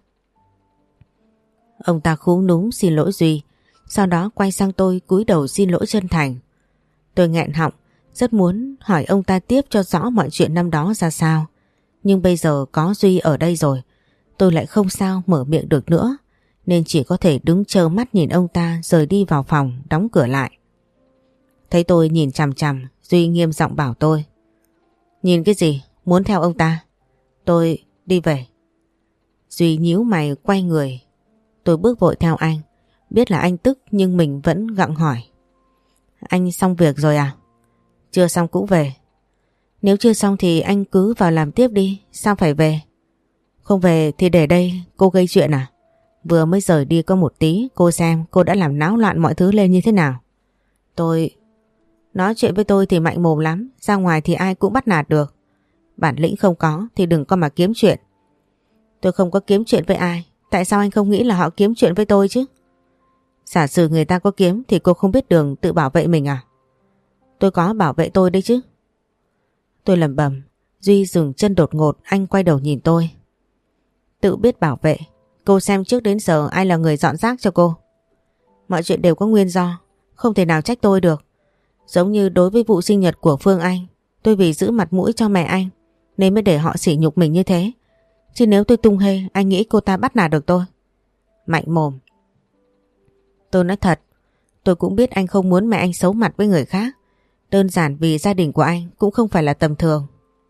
Ông ta khúm núm xin lỗi Duy. Sau đó quay sang tôi cúi đầu xin lỗi chân thành. Tôi nghẹn họng, rất muốn hỏi ông ta tiếp cho rõ mọi chuyện năm đó ra sao. Nhưng bây giờ có Duy ở đây rồi, tôi lại không sao mở miệng được nữa. Nên chỉ có thể đứng trơ mắt nhìn ông ta rời đi vào phòng, đóng cửa lại. Thấy tôi nhìn chằm chằm, Duy nghiêm giọng bảo tôi. Nhìn cái gì? Muốn theo ông ta? Tôi đi về. Duy nhíu mày quay người. Tôi bước vội theo anh. Biết là anh tức nhưng mình vẫn gặng hỏi. Anh xong việc rồi à? Chưa xong cũng về. Nếu chưa xong thì anh cứ vào làm tiếp đi. Sao phải về? Không về thì để đây cô gây chuyện à? Vừa mới rời đi có một tí, cô xem cô đã làm náo loạn mọi thứ lên như thế nào. Tôi... Nói chuyện với tôi thì mạnh mồm lắm, ra ngoài thì ai cũng bắt nạt được. Bản lĩnh không có thì đừng có mà kiếm chuyện. Tôi không có kiếm chuyện với ai. Tại sao anh không nghĩ là họ kiếm chuyện với tôi chứ? Giả sử người ta có kiếm thì cô không biết đường tự bảo vệ mình à? Tôi có bảo vệ tôi đấy chứ. Tôi lẩm bẩm. Duy dừng chân đột ngột, anh quay đầu nhìn tôi. Tự biết bảo vệ. Cô xem trước đến giờ ai là người dọn rác cho cô? Mọi chuyện đều có nguyên do, không thể nào trách tôi được. Giống như đối với vụ sinh nhật của Phương Anh, tôi vì giữ mặt mũi cho mẹ anh nên mới để họ sỉ nhục mình như thế. Chứ nếu tôi tung hê, anh nghĩ cô ta bắt nạt được tôi? Mạnh mồm. Tôi nói thật, tôi cũng biết anh không muốn mẹ anh xấu mặt với người khác. Đơn giản vì gia đình của anh cũng không phải là tầm thường.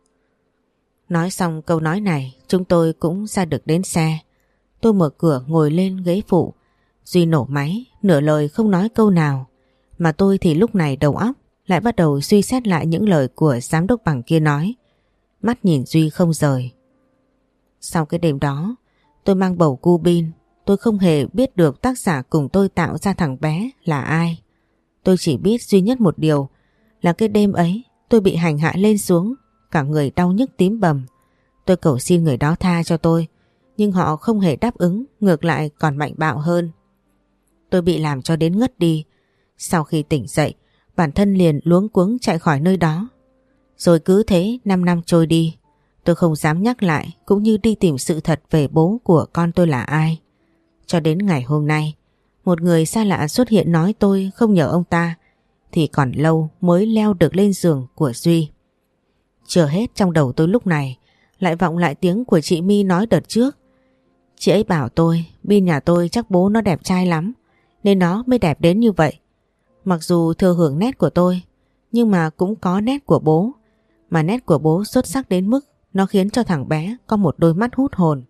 Nói xong câu nói này, chúng tôi cũng ra được đến xe. Tôi mở cửa ngồi lên ghế phụ. Duy nổ máy, nửa lời không nói câu nào. Mà tôi thì lúc này đầu óc lại bắt đầu suy xét lại những lời của giám đốc Bằng kia nói. Mắt nhìn Duy không rời. Sau cái đêm đó, tôi mang bầu cu bin. Tôi không hề biết được tác giả cùng tôi tạo ra thằng bé là ai. Tôi chỉ biết duy nhất một điều là cái đêm ấy tôi bị hành hạ lên xuống, cả người đau nhức tím bầm. Tôi cầu xin người đó tha cho tôi, nhưng họ không hề đáp ứng, ngược lại còn mạnh bạo hơn. Tôi bị làm cho đến ngất đi. Sau khi tỉnh dậy, bản thân liền luống cuống chạy khỏi nơi đó. Rồi cứ thế 5 năm trôi đi. Tôi không dám nhắc lại cũng như đi tìm sự thật về bố của con tôi là ai. Cho đến ngày hôm nay, một người xa lạ xuất hiện nói tôi không nhờ ông ta thì còn lâu mới leo được lên giường của Duy. Chưa hết, trong đầu tôi lúc này lại vọng lại tiếng của chị My nói đợt trước. Chị ấy bảo tôi Bin nhà tôi chắc bố nó đẹp trai lắm nên nó mới đẹp đến như vậy. Mặc dù thừa hưởng nét của tôi nhưng mà cũng có nét của bố. Mà nét của bố xuất sắc đến mức nó khiến cho thằng bé có một đôi mắt hút hồn.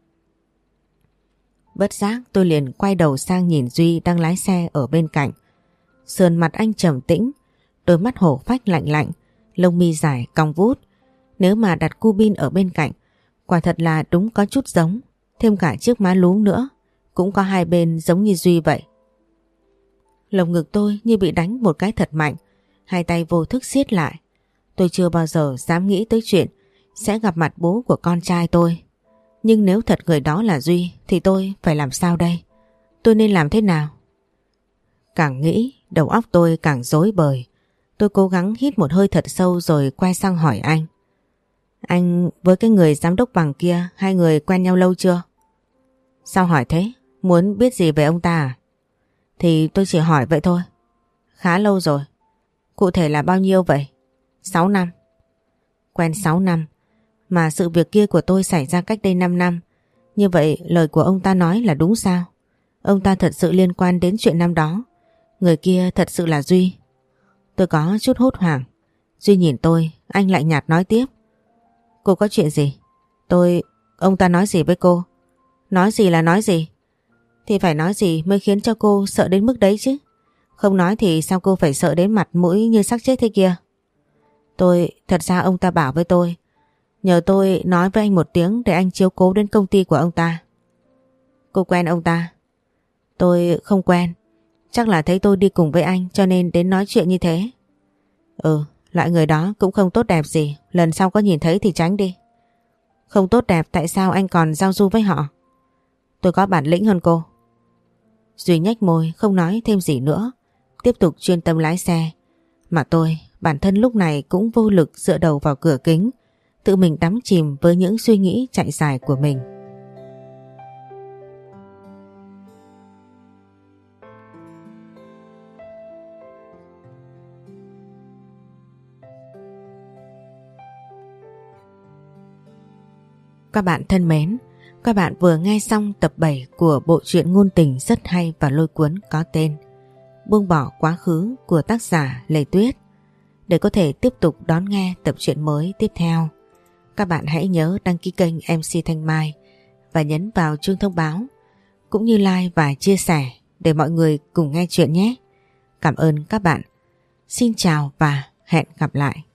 Bất giác tôi liền quay đầu sang nhìn Duy đang lái xe ở bên cạnh. Sườn mặt anh trầm tĩnh, đôi mắt hổ phách lạnh lạnh, lông mi dài cong vút. Nếu mà đặt cu bin ở bên cạnh, quả thật là đúng có chút giống. Thêm cả chiếc má lúm nữa, cũng có hai bên giống như Duy vậy. Lồng ngực tôi như bị đánh một cái thật mạnh, hai tay vô thức siết lại. Tôi chưa bao giờ dám nghĩ tới chuyện sẽ gặp mặt bố của con trai tôi. Nhưng nếu thật người đó là Duy thì tôi phải làm sao đây? Tôi nên làm thế nào? Càng nghĩ, đầu óc tôi càng rối bời. Tôi cố gắng hít một hơi thật sâu rồi quay sang hỏi anh. Anh với cái người giám đốc bằng kia, hai người quen nhau lâu chưa? Sao hỏi thế? Muốn biết gì về ông ta à? Thì tôi chỉ hỏi vậy thôi. Khá lâu rồi. Cụ thể là bao nhiêu vậy? 6 năm. Quen 6 năm. Mà sự việc kia của tôi xảy ra cách đây 5 năm. Như vậy lời của ông ta nói là đúng sao? Ông ta thật sự liên quan đến chuyện năm đó. Người kia thật sự là Duy. Tôi có chút hốt hoảng. Duy nhìn tôi, anh lạnh nhạt nói tiếp. Cô có chuyện gì? Ông ta nói gì với cô? Nói gì là nói gì? Thì phải nói gì mới khiến cho cô sợ đến mức đấy chứ? Không nói thì sao cô phải sợ đến mặt mũi như xác chết thế kia? Thật ra ông ta bảo với tôi, nhờ tôi nói với anh một tiếng để anh chiếu cố đến công ty của ông ta. Cô quen ông ta? Tôi không quen. Chắc là thấy tôi đi cùng với anh cho nên đến nói chuyện như thế. Loại người đó cũng không tốt đẹp gì. Lần sau có nhìn thấy thì tránh đi. Không tốt đẹp tại sao anh còn giao du với họ? Tôi có bản lĩnh hơn cô. Duy nhếch môi không nói thêm gì nữa, tiếp tục chuyên tâm lái xe. Mà bản thân lúc này cũng vô lực dựa đầu vào cửa kính, tự mình đắm chìm với những suy nghĩ chạy dài của mình. Các bạn thân mến, các bạn vừa nghe xong tập 7 của bộ truyện ngôn tình rất hay và lôi cuốn có tên Buông bỏ quá khứ của tác giả Lê Tuyết. Để có thể tiếp tục đón nghe tập truyện mới tiếp theo, các bạn hãy nhớ đăng ký kênh MC Thanh Mai và nhấn vào chuông thông báo, cũng như like và chia sẻ để mọi người cùng nghe chuyện nhé. Cảm ơn các bạn. Xin chào và hẹn gặp lại.